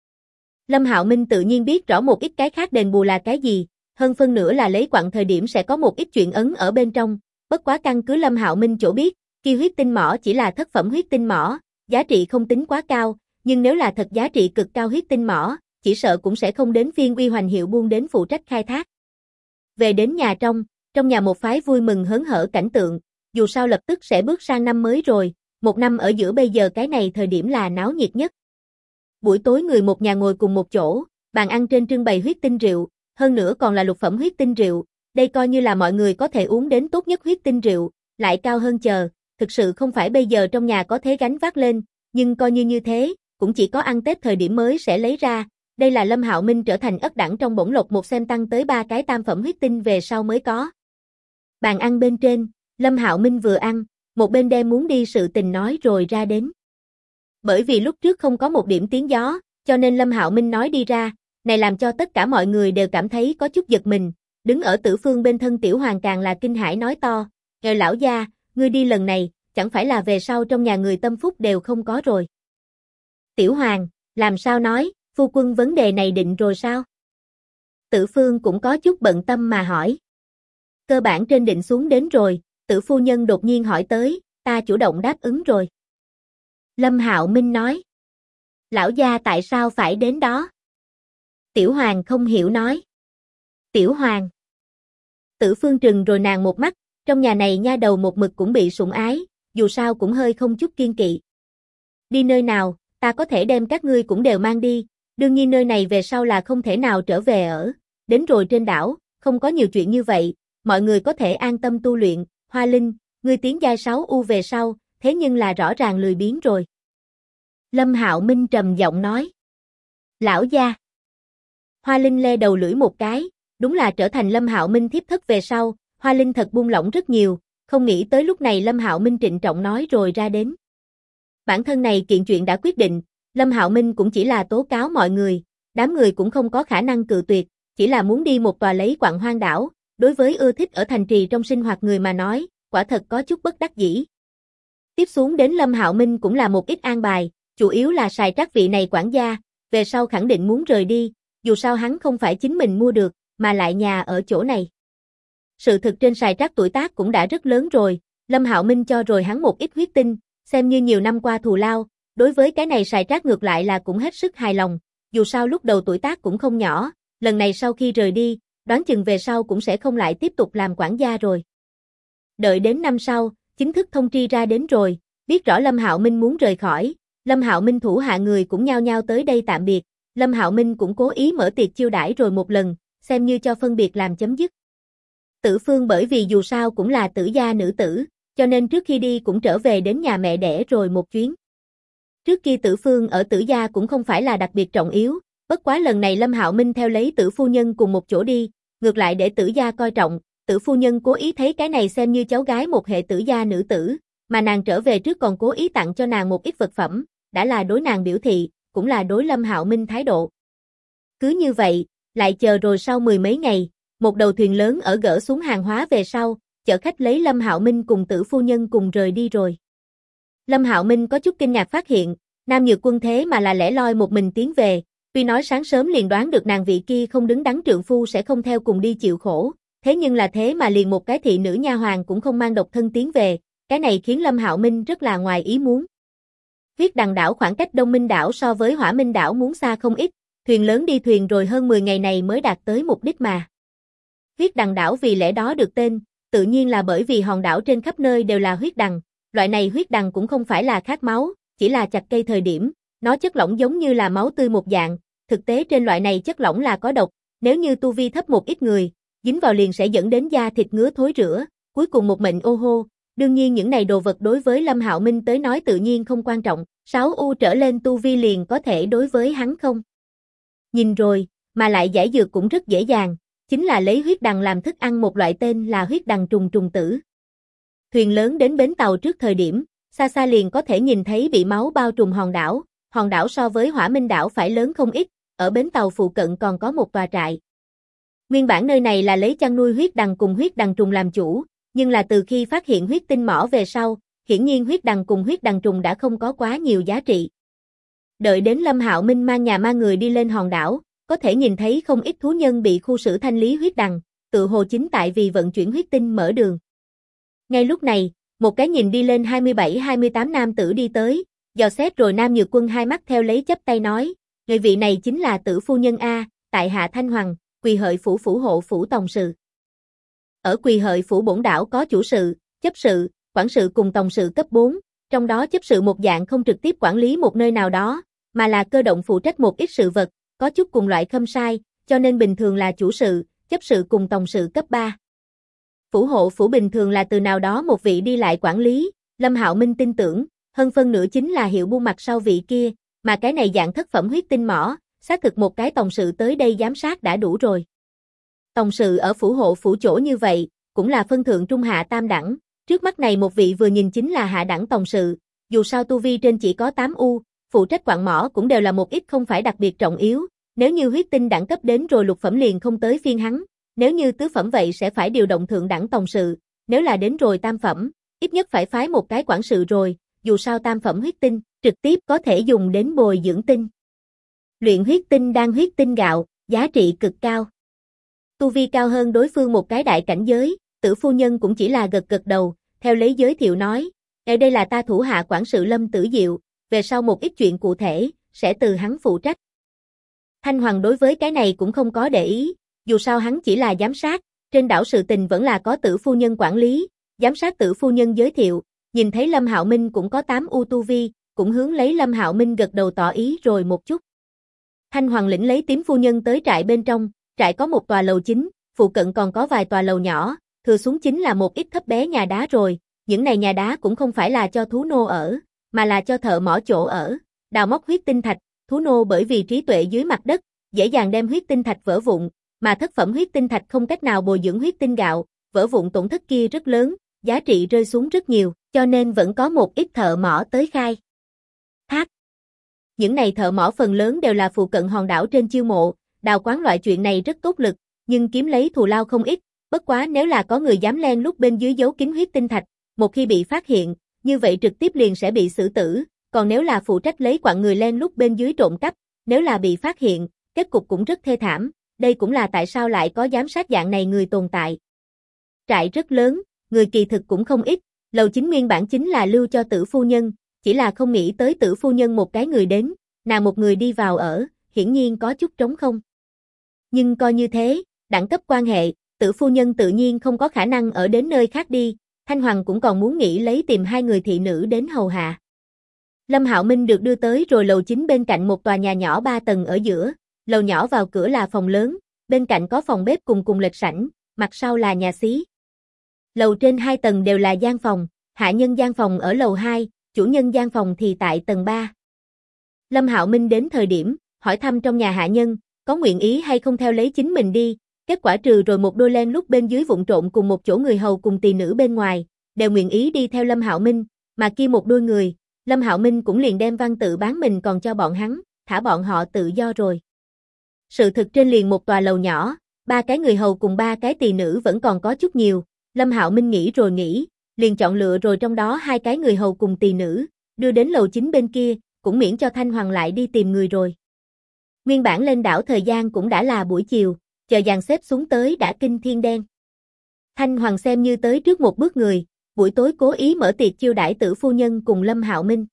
Lâm Hạo Minh tự nhiên biết rõ một ít cái khác đền bù là cái gì, hơn phân nữa là lấy quặng thời điểm sẽ có một ít chuyện ấn ở bên trong, bất quá căn cứ Lâm Hạo Minh chỗ biết, kia huyết tinh mỏ chỉ là thất phẩm huyết tinh mỏ, giá trị không tính quá cao, nhưng nếu là thật giá trị cực cao huyết tinh mỏ, chỉ sợ cũng sẽ không đến phiên Uy Hoành Hiệu buôn đến phụ trách khai thác. Về đến nhà trong nhà một phái vui mừng hớn hở cảnh tượng, dù sao lập tức sẽ bước sang năm mới rồi, một năm ở giữa bây giờ cái này thời điểm là náo nhiệt nhất. Buổi tối người một nhà ngồi cùng một chỗ, bàn ăn trên trưng bày huyết tinh rượu, hơn nữa còn là lục phẩm huyết tinh rượu, đây coi như là mọi người có thể uống đến tốt nhất huyết tinh rượu, lại cao hơn chờ, thực sự không phải bây giờ trong nhà có thế gánh vác lên, nhưng coi như thế, cũng chỉ có ăn Tết thời điểm mới sẽ lấy ra, đây là Lâm Hạo Minh trở thành ất đẳng trong bổng lộc một xem tăng tới 3 cái tam phẩm huyết tinh về sau mới có. Bàn ăn bên trên, Lâm Hạo Minh vừa ăn, một bên đem muốn đi sự tình nói rồi ra đến. Bởi vì lúc trước không có một điểm tiếng gió, cho nên Lâm Hạo Minh nói đi ra, này làm cho tất cả mọi người đều cảm thấy có chút giật mình, đứng ở Tử Phương bên thân Tiểu Hoàng càng là kinh hãi nói to, lão gia, ngươi đi lần này, chẳng phải là về sau trong nhà người tâm phúc đều không có rồi. Tiểu Hoàng, làm sao nói, phu quân vấn đề này định rồi sao? Tử Phương cũng có chút bận tâm mà hỏi. Cơ bản trên định xuống đến rồi, Tử phu nhân đột nhiên hỏi tới, ta chủ động đáp ứng rồi. Lâm Hạo Minh nói. Lão gia tại sao phải đến đó? Tiểu Hoàng không hiểu nói. Tiểu Hoàng. Tử Phương trừng rồi nàng một mắt, trong nhà này nha đầu một mực cũng bị sủng ái, dù sao cũng hơi không chút kiên kỵ. Đi nơi nào, ta có thể đem các ngươi cũng đều mang đi, đương nhiên nơi này về sau là không thể nào trở về ở, đến rồi trên đảo, không có nhiều chuyện như vậy, mọi người có thể an tâm tu luyện, Hoa Linh, ngươi tiến giai 6U về sau, thế nhưng là rõ ràng lười biếng rồi. Lâm Hạo Minh trầm giọng nói. Lão gia. Hoa Linh le đầu lưỡi một cái, đúng là trở thành Lâm Hạo Minh thiếp thất về sau, Hoa Linh thật buông lỏng rất nhiều, không nghĩ tới lúc này Lâm Hạo Minh trịnh trọng nói rồi ra đến. Bản thân này kiện chuyện đã quyết định, Lâm Hạo Minh cũng chỉ là tố cáo mọi người, đám người cũng không có khả năng cự tuyệt, chỉ là muốn đi một tòa lấy quặng hoang đảo, đối với ưa thích ở thành trì trong sinh hoạt người mà nói, quả thật có chút bất đắc dĩ. Tiếp xuống đến Lâm Hạo Minh cũng là một ít an bài, chủ yếu là Sài Trác vị này quản gia, về sau khẳng định muốn rời đi, dù sao hắn không phải chính mình mua được, mà lại nhà ở chỗ này. Sự thực trên Sài Trác tuổi tác cũng đã rất lớn rồi, Lâm Hạo Minh cho rồi hắn một ít huyết tinh, xem như nhiều năm qua thù lao, đối với cái này Sài Trác ngược lại là cũng hết sức hài lòng, dù sao lúc đầu tuổi tác cũng không nhỏ, lần này sau khi rời đi, đoán chừng về sau cũng sẽ không lại tiếp tục làm quản gia rồi. Đợi đến năm sau, chính thức thông tri ra đến rồi, biết rõ Lâm Hạo Minh muốn rời khỏi, Lâm Hạo Minh thủ hạ người cũng nhao nhao tới đây tạm biệt, Lâm Hạo Minh cũng cố ý mở tiệc chiêu đãi rồi một lần, xem như cho phân biệt làm chấm dứt. Tử Phương bởi vì dù sao cũng là tử gia nữ tử, cho nên trước khi đi cũng trở về đến nhà mẹ đẻ rồi một chuyến. Trước kia Tử Phương ở tử gia cũng không phải là đặc biệt trọng yếu, bất quá lần này Lâm Hạo Minh theo lấy Tử phu nhân cùng một chỗ đi, ngược lại để tử gia coi trọng, Tử phu nhân cố ý thấy cái này xem như cháu gái một hệ tử gia nữ tử, mà nàng trở về trước còn cố ý tặng cho nàng một ít vật phẩm, đã là đối nàng biểu thị, cũng là đối Lâm Hạo Minh thái độ. Cứ như vậy, lại chờ rồi sau 10 mấy ngày, một đầu thuyền lớn ở gỡ xuống hàng hóa về sau, chở khách lấy Lâm Hạo Minh cùng Tử phu nhân cùng rời đi rồi. Lâm Hạo Minh có chút kinh ngạc phát hiện, Nam Nhược Quân thế mà là lẻ loi một mình tiến về, tuy nói sáng sớm liền đoán được nàng vị kia không đứng đắn trượng phu sẽ không theo cùng đi chịu khổ, thế nhưng là thế mà liền một cái thị nữ nha hoàn cũng không mang độc thân tiến về, cái này khiến Lâm Hạo Minh rất là ngoài ý muốn. Huyết Đằng đảo khoảng cách Đông Minh đảo so với Hỏa Minh đảo muốn xa không ít, thuyền lớn đi thuyền rồi hơn 10 ngày này mới đạt tới mục đích mà. Huyết Đằng đảo vì lẽ đó được tên, tự nhiên là bởi vì hòn đảo trên khắp nơi đều là huyết đằng, loại này huyết đằng cũng không phải là khát máu, chỉ là chặt cây thời điểm, nó chất lỏng giống như là máu tươi một dạng, thực tế trên loại này chất lỏng là có độc, nếu như tu vi thấp một ít người, dính vào liền sẽ dẫn đến da thịt ngứa thối rữa, cuối cùng một mệnh ô hô. Đương nhiên những này đồ vật đối với Lâm Hạo Minh tới nói tự nhiên không quan trọng, 6U trở lên tu vi liền có thể đối với hắn không. Nhìn rồi, mà lại giải dược cũng rất dễ dàng, chính là lấy huyết đằng làm thức ăn một loại tên là huyết đằng trùng trùng tử. Thuyền lớn đến bến tàu trước thời điểm, xa xa liền có thể nhìn thấy bị máu bao trùm hòn đảo so với Hỏa Minh đảo phải lớn không ít, ở bến tàu phụ cận còn có một tòa trại. Nguyên bản nơi này là lấy chăn nuôi huyết đằng cùng huyết đằng trùng làm chủ, nhưng là từ khi phát hiện huyết tinh mỏ về sau, hiển nhiên huyết đằng cùng huyết đằng trùng đã không có quá nhiều giá trị. Đợi đến Lâm Hạo Minh mang nhà mang người đi lên hòn đảo, có thể nhìn thấy không ít thú nhân bị khu xử thanh lý huyết đằng, tự hồ chính tại vì vận chuyển huyết tinh mở đường. Ngay lúc này, một cái nhìn đi lên 27-28 nam tử đi tới, dò xét rồi Nam Nhược Quân hai mắt theo lấy chắp tay nói, người vị này chính là Tử phu nhân A, tại hạ Thanh Hoàng, Quỳ Hợi phủ phủ hộ phủ tòng sự. Ở Quỳ Hợi phủ bổn đảo có chủ sự, chấp sự, quản sự cùng tòng sự cấp 4, trong đó chấp sự một dạng không trực tiếp quản lý một nơi nào đó, mà là cơ động phụ trách một ít sự vật, có chút cùng loại khâm sai, cho nên bình thường là chủ sự, chấp sự cùng tòng sự cấp 3. Phủ hộ phủ bình thường là từ nào đó một vị đi lại quản lý, Lâm Hạo Minh tin tưởng, hơn phân nửa chính là hiệu buôn mặt sau vị kia, mà cái này dạng thất phẩm huyết tinh mỏ, xác thực một cái tòng sự tới đây giám sát đã đủ rồi. Tòng sự ở phủ hộ phủ chỗ như vậy, cũng là phân thượng trung hạ tam đẳng, trước mắt này một vị vừa nhìn chính là hạ đẳng tòng sự, dù sao tu vi trên chỉ có 8 U, phụ trách quặng mỏ cũng đều là một ít không phải đặc biệt trọng yếu, nếu như huyết tinh đẳng cấp đến rồi lục phẩm liền không tới phiên hắn, nếu như tứ phẩm vậy sẽ phải điều động thượng đẳng tòng sự, nếu là đến rồi tam phẩm, ít nhất phải phái một cái quản sự rồi, dù sao tam phẩm huyết tinh, trực tiếp có thể dùng đến bồi dưỡng tinh. Luyện huyết tinh đan huyết tinh gạo, giá trị cực cao. Tu vi cao hơn đối phương một cái đại cảnh giới, Tử phu nhân cũng chỉ là gật gật đầu, theo lấy giới thiệu nói, đây là ta thủ hạ quản sự Lâm Tử Diệu, về sau một ít chuyện cụ thể, sẽ từ hắn phụ trách. Thanh Hoàng đối với cái này cũng không có để ý, dù sao hắn chỉ là giám sát, trên đảo sự tình vẫn là có Tử phu nhân quản lý, giám sát Tử phu nhân giới thiệu, nhìn thấy Lâm Hạo Minh cũng có 8 U tu vi, cũng hướng lấy Lâm Hạo Minh gật đầu tỏ ý rồi một chút. Thanh Hoàng lĩnh lấy Tím phu nhân tới trại bên trong, trại có một tòa lầu chính, phụ cận còn có vài tòa lầu nhỏ, thừa xuống chính là một ít thấp bé nhà đá rồi, những này nhà đá cũng không phải là cho thú nô ở, mà là cho thợ mỏ chỗ ở, đào móc huyết tinh thạch, thú nô bởi vì trí tuệ dưới mặt đất, dễ dàng đem huyết tinh thạch vỡ vụn, mà thất phẩm huyết tinh thạch không cách nào bồi dưỡng huyết tinh gạo, vỡ vụn tổn thất kia rất lớn, giá trị rơi xuống rất nhiều, cho nên vẫn có một ít thợ mỏ tới khai thác. Những này thợ mỏ phần lớn đều là phụ cận hòn đảo trên chiêu mộ, đào quáng loại chuyện này rất tốt lực, nhưng kiếm lấy thù lao không ít, bất quá nếu là có người dám len lút bên dưới giấu kín huyết tinh thạch, một khi bị phát hiện, như vậy trực tiếp liền sẽ bị xử tử, còn nếu là phụ trách lấy quặng người len lút bên dưới trộm cắp, nếu là bị phát hiện, kết cục cũng rất thê thảm, đây cũng là tại sao lại có giám sát dạng này người tồn tại. Trại rất lớn, người kỳ thực cũng không ít, lầu chính nguyên bản chính là lưu cho Tử phu nhân, chỉ là không nghĩ tới Tử phu nhân một cái người đến, nàng một người đi vào ở, hiển nhiên có chút trống không. Nhưng coi như thế, đẳng cấp quan hệ, Tử phu nhân tự nhiên không có khả năng ở đến nơi khác đi, Thanh Hoàng cũng còn muốn nghĩ lấy tìm 2 người thị nữ đến hầu hạ. Lâm Hạo Minh được đưa tới rồi lầu chính bên cạnh một tòa nhà nhỏ 3 tầng ở giữa, lầu nhỏ vào cửa là phòng lớn, bên cạnh có phòng bếp cùng lệch sảnh, mặt sau là nhà xí. Lầu trên 2 tầng đều là gian phòng, hạ nhân gian phòng ở lầu 2, chủ nhân gian phòng thì tại tầng 3. Lâm Hạo Minh đến thời điểm, hỏi thăm trong nhà hạ nhân, có nguyện ý hay không theo lấy chính mình đi, kết quả trừ rồi một đôi len lúc bên dưới vụn trộn cùng một chỗ người hầu cùng tỳ nữ bên ngoài, đều nguyện ý đi theo Lâm Hạo Minh, mà kia một đôi người, Lâm Hạo Minh cũng liền đem văn tự bán mình còn cho bọn hắn, thả bọn họ tự do rồi. Sự thực trên liền một tòa lầu nhỏ, 3 cái người hầu cùng 3 cái tỳ nữ vẫn còn có chút nhiều, Lâm Hạo Minh nghĩ rồi nghĩ, liền chọn lựa rồi trong đó 2 cái người hầu cùng tỳ nữ, đưa đến lầu chính bên kia, cũng miễn cho Thanh Hoàng lại đi tìm người rồi. Nguyên bản lên đảo thời gian cũng đã là buổi chiều, chờ dàn xếp xuống tới đã kinh thiên đen. Thanh Hoàng xem như tới trước một bước người, buổi tối cố ý mở tiệc chiêu đãi Tử phu nhân cùng Lâm Hạo Minh.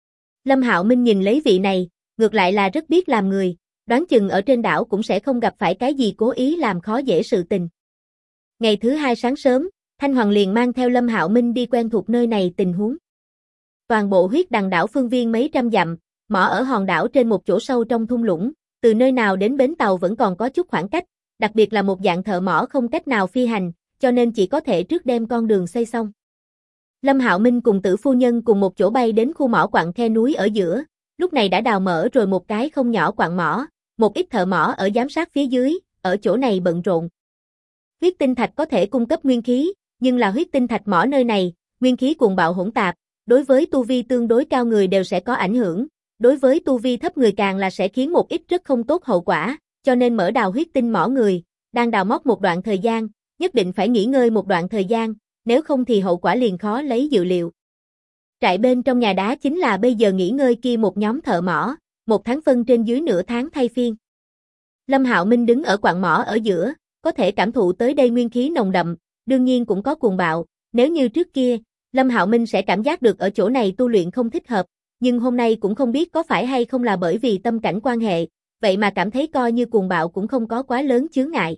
Lâm Hạo Minh nhìn lấy vị này, ngược lại là rất biết làm người, đoán chừng ở trên đảo cũng sẽ không gặp phải cái gì cố ý làm khó dễ sự tình. Ngày thứ 2 sáng sớm, Thanh Hoàng liền mang theo Lâm Hạo Minh đi quen thuộc nơi này tình huống. Toàn bộ huyết đằng đảo phương viên mấy trăm dặm, mỏ ở hòn đảo trên một chỗ sâu trong thung lũng, từ nơi nào đến bến tàu vẫn còn có chút khoảng cách, đặc biệt là một dạng thợ mỏ không cách nào phi hành, cho nên chỉ có thể trước đem con đường xây xong. Lâm Hạo Minh cùng Tử phu nhân cùng một chỗ bay đến khu mỏ quặng khe núi ở giữa, lúc này đã đào mở rồi một cái không nhỏ quặng mỏ, một ít thợ mỏ ở giám sát phía dưới, ở chỗ này bận rộn. Huyết tinh thạch có thể cung cấp nguyên khí, nhưng là huyết tinh thạch mỏ nơi này, nguyên khí cuồng bạo hỗn tạp, đối với tu vi tương đối cao người đều sẽ có ảnh hưởng, đối với tu vi thấp người càng là sẽ khiến một ít rất không tốt hậu quả, cho nên mở đào huyết tinh mỏ người, đang đào móc một đoạn thời gian, nhất định phải nghỉ ngơi một đoạn thời gian, nếu không thì hậu quả liền khó lấy dự liệu. Trại bên trong nhà đá chính là bây giờ nghỉ ngơi kia một nhóm thợ mỏ, 1 tháng phân trên dưới nửa tháng thay phiên. Lâm Hạo Minh đứng ở quặng mỏ ở giữa, có thể cảm thụ tới đây nguyên khí nồng đậm, đương nhiên cũng có cuồng bạo, nếu như trước kia, Lâm Hạo Minh sẽ cảm giác được ở chỗ này tu luyện không thích hợp, nhưng hôm nay cũng không biết có phải hay không là bởi vì tâm cảnh quan hệ, vậy mà cảm thấy coi như cuồng bạo cũng không có quá lớn chướng ngại.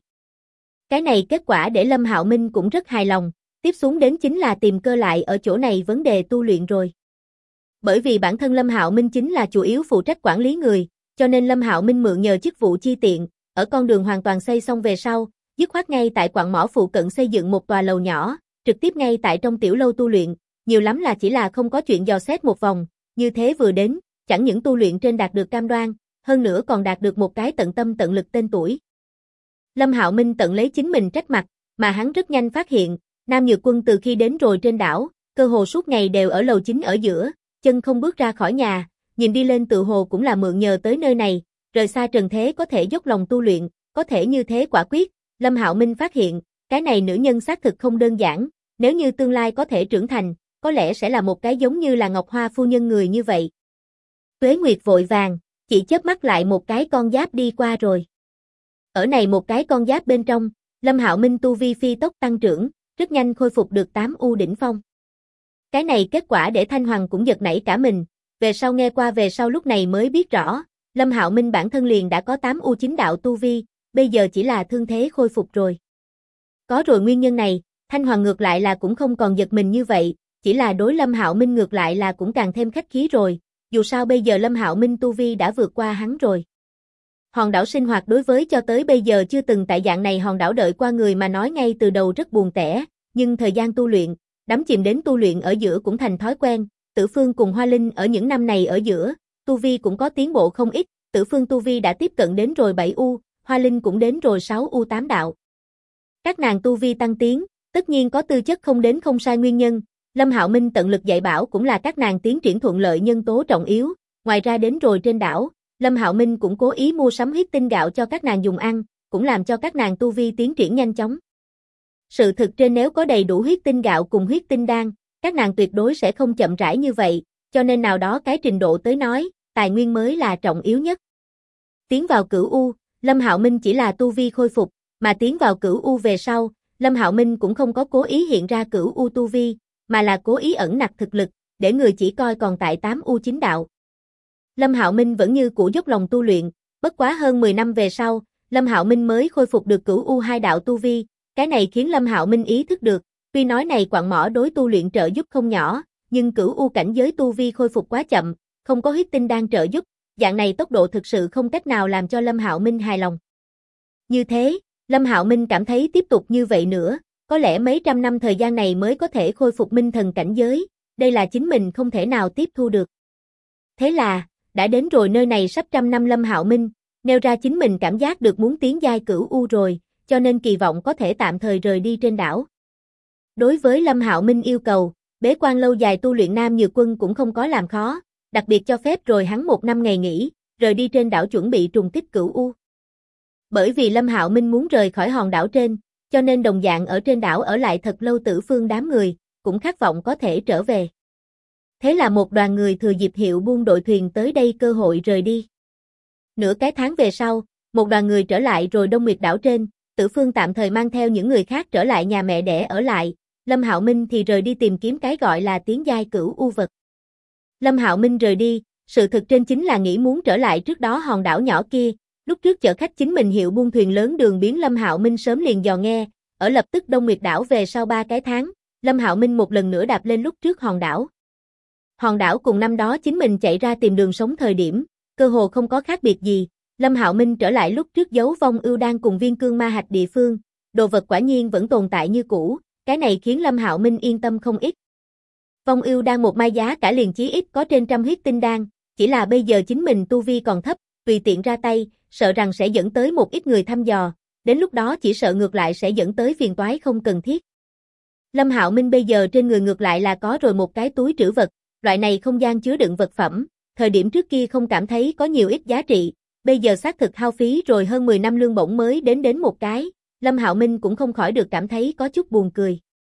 Cái này kết quả để Lâm Hạo Minh cũng rất hài lòng, tiếp xuống đến chính là tìm cơ lại ở chỗ này vấn đề tu luyện rồi. Bởi vì bản thân Lâm Hạo Minh chính là chủ yếu phụ trách quản lý người, cho nên Lâm Hạo Minh mượn nhờ chức vụ chi tiện, ở con đường hoàn toàn xây xong về sau, dứt khoát ngay tại quặng mỏ phụ cận xây dựng một tòa lầu nhỏ, trực tiếp ngay tại trong tiểu lâu tu luyện, nhiều lắm là chỉ là không có chuyện dò xét một vòng, như thế vừa đến, chẳng những tu luyện trên đạt được cam đoan, hơn nữa còn đạt được một cái tận tâm tận lực tên tuổi. Lâm Hạo Minh tận lấy chính mình trách mặt, mà hắn rất nhanh phát hiện, Nam Nhược Quân từ khi đến rồi trên đảo, cơ hồ suốt ngày đều ở lầu chính ở giữa, chân không bước ra khỏi nhà, nhìn đi lên tự hồ cũng là mượn nhờ tới nơi này, rời xa trần thế có thể dốc lòng tu luyện, có thể như thế quả quyết. Lâm Hạo Minh phát hiện, cái này nữ nhân xác thực không đơn giản, nếu như tương lai có thể trưởng thành, có lẽ sẽ là một cái giống như là Ngọc Hoa phu nhân người như vậy. Tuế Nguyệt vội vàng, chỉ chớp mắt lại một cái con giáp đi qua rồi. Ở này một cái con giáp bên trong, Lâm Hạo Minh tu vi phi tốc tăng trưởng, rất nhanh khôi phục được 8 U đỉnh phong. Cái này kết quả để Thanh Hoàng cũng giật nảy cả mình, về sau nghe qua về sau lúc này mới biết rõ, Lâm Hạo Minh bản thân liền đã có 8 U chính đạo tu vi, bây giờ chỉ là thương thế khôi phục rồi. Có rồi nguyên nhân này, Thanh Hoàng ngược lại là cũng không còn giật mình như vậy, chỉ là đối Lâm Hạo Minh ngược lại là cũng càng thêm khách khí rồi, dù sao bây giờ Lâm Hạo Minh tu vi đã vượt qua hắn rồi. Hòn đảo sinh hoạt đối với cho tới bây giờ chưa từng tại dạng này hòn đảo đợi qua người mà nói ngay từ đầu rất buồn tẻ, nhưng thời gian tu luyện, đắm chìm đến tu luyện ở giữa cũng thành thói quen, Tử Phương cùng Hoa Linh ở những năm này ở giữa, tu vi cũng có tiến bộ không ít, Tử Phương tu vi đã tiếp cận đến rồi 7 U, Hoa Linh cũng đến rồi 6 U 8 đạo. Các nàng tu vi tăng tiến, tất nhiên có tư chất không đến không sai nguyên nhân, Lâm Hạo Minh tận lực dạy bảo cũng là các nàng tiến triển thuận lợi nhân tố trọng yếu, ngoài ra đến rồi trên đảo, Lâm Hạo Minh cũng cố ý mua sắm huyết tinh gạo cho các nàng dùng ăn, cũng làm cho các nàng tu vi tiến triển nhanh chóng. Sự thực trên nếu có đầy đủ huyết tinh gạo cùng huyết tinh đan, các nàng tuyệt đối sẽ không chậm rãi như vậy, cho nên nào đó cái trình độ tới nói, tài nguyên mới là trọng yếu nhất. Tiến vào cửu U, Lâm Hạo Minh chỉ là tu vi khôi phục, mà tiến vào cửu U về sau, Lâm Hạo Minh cũng không có cố ý hiện ra cửu U tu vi, mà là cố ý ẩn nặc thực lực, để người chỉ coi còn tại 8 U chính đạo. Lâm Hạo Minh vẫn như cũ dốc lòng tu luyện, bất quá hơn 10 năm về sau, Lâm Hạo Minh mới khôi phục được cửu U hai đạo tu vi, cái này khiến Lâm Hạo Minh ý thức được, tuy nói này quặng mỏ đối tu luyện trợ giúp không nhỏ, nhưng cửu U cảnh giới tu vi khôi phục quá chậm, không có huyết tinh đan trợ giúp, dạng này tốc độ thực sự không cách nào làm cho Lâm Hạo Minh hài lòng. Như thế, Lâm Hạo Minh cảm thấy tiếp tục như vậy nữa, có lẽ mấy trăm năm thời gian này mới có thể khôi phục minh thần cảnh giới, đây là chính mình không thể nào tiếp thu được. Thế là, đã đến rồi nơi này sắp trăm năm Lâm Hạo Minh, nêu ra chính mình cảm giác được muốn tiến giai cửu U rồi, cho nên kỳ vọng có thể tạm thời rời đi trên đảo. Đối với Lâm Hạo Minh yêu cầu, bế quan lâu dài tu luyện Nam Nhược Quân cũng không có làm khó, đặc biệt cho phép rồi hắn 1 năm ngày nghỉ, rời đi trên đảo chuẩn bị trùng kích cửu U. Bởi vì Lâm Hạo Minh muốn rời khỏi hòn đảo trên, cho nên đồng dạng ở trên đảo ở lại thật lâu Tử Phương đám người, cũng khát vọng có thể trở về. Thế là một đoàn người thừa dịp Hiệu Buôn đội thuyền tới đây cơ hội rời đi. Nửa cái tháng về sau, một đoàn người trở lại rồi Đông Nguyệt đảo trên, Tử Phương tạm thời mang theo những người khác trở lại nhà mẹ đẻ ở lại, Lâm Hạo Minh thì rời đi tìm kiếm cái gọi là tiến giai cửu U vật. Lâm Hạo Minh rời đi, sự thực trên chính là nghĩ muốn trở lại trước đó hòn đảo nhỏ kia, lúc trước chở khách chính mình Hiệu Buôn thuyền lớn đường biến Lâm Hạo Minh sớm liền dò nghe, ở lập tức Đông Nguyệt đảo về sau 3 cái tháng, Lâm Hạo Minh một lần nữa đạp lên lúc trước hòn đảo. Hòn đảo cùng năm đó chính mình chạy ra tìm đường sống thời điểm, cơ hồ không có khác biệt gì, Lâm Hạo Minh trở lại lúc trước giấu vong ưu đan cùng viên cương ma hạch địa phương, đồ vật quả nhiên vẫn tồn tại như cũ, cái này khiến Lâm Hạo Minh yên tâm không ít. Vong ưu đan một mai giá cả liền chí ít có trên 100 huyết tinh đan, chỉ là bây giờ chính mình tu vi còn thấp, tùy tiện ra tay, sợ rằng sẽ dẫn tới một ít người thăm dò, đến lúc đó chỉ sợ ngược lại sẽ dẫn tới phiền toái không cần thiết. Lâm Hạo Minh bây giờ trên người ngược lại là có rồi một cái túi trữ vật, loại này không gian chứa đựng vật phẩm, thời điểm trước kia không cảm thấy có nhiều ít giá trị, bây giờ xác thực hao phí rồi hơn 10 năm lương bổng mới đến một cái, Lâm Hạo Minh cũng không khỏi được cảm thấy có chút buồn cười.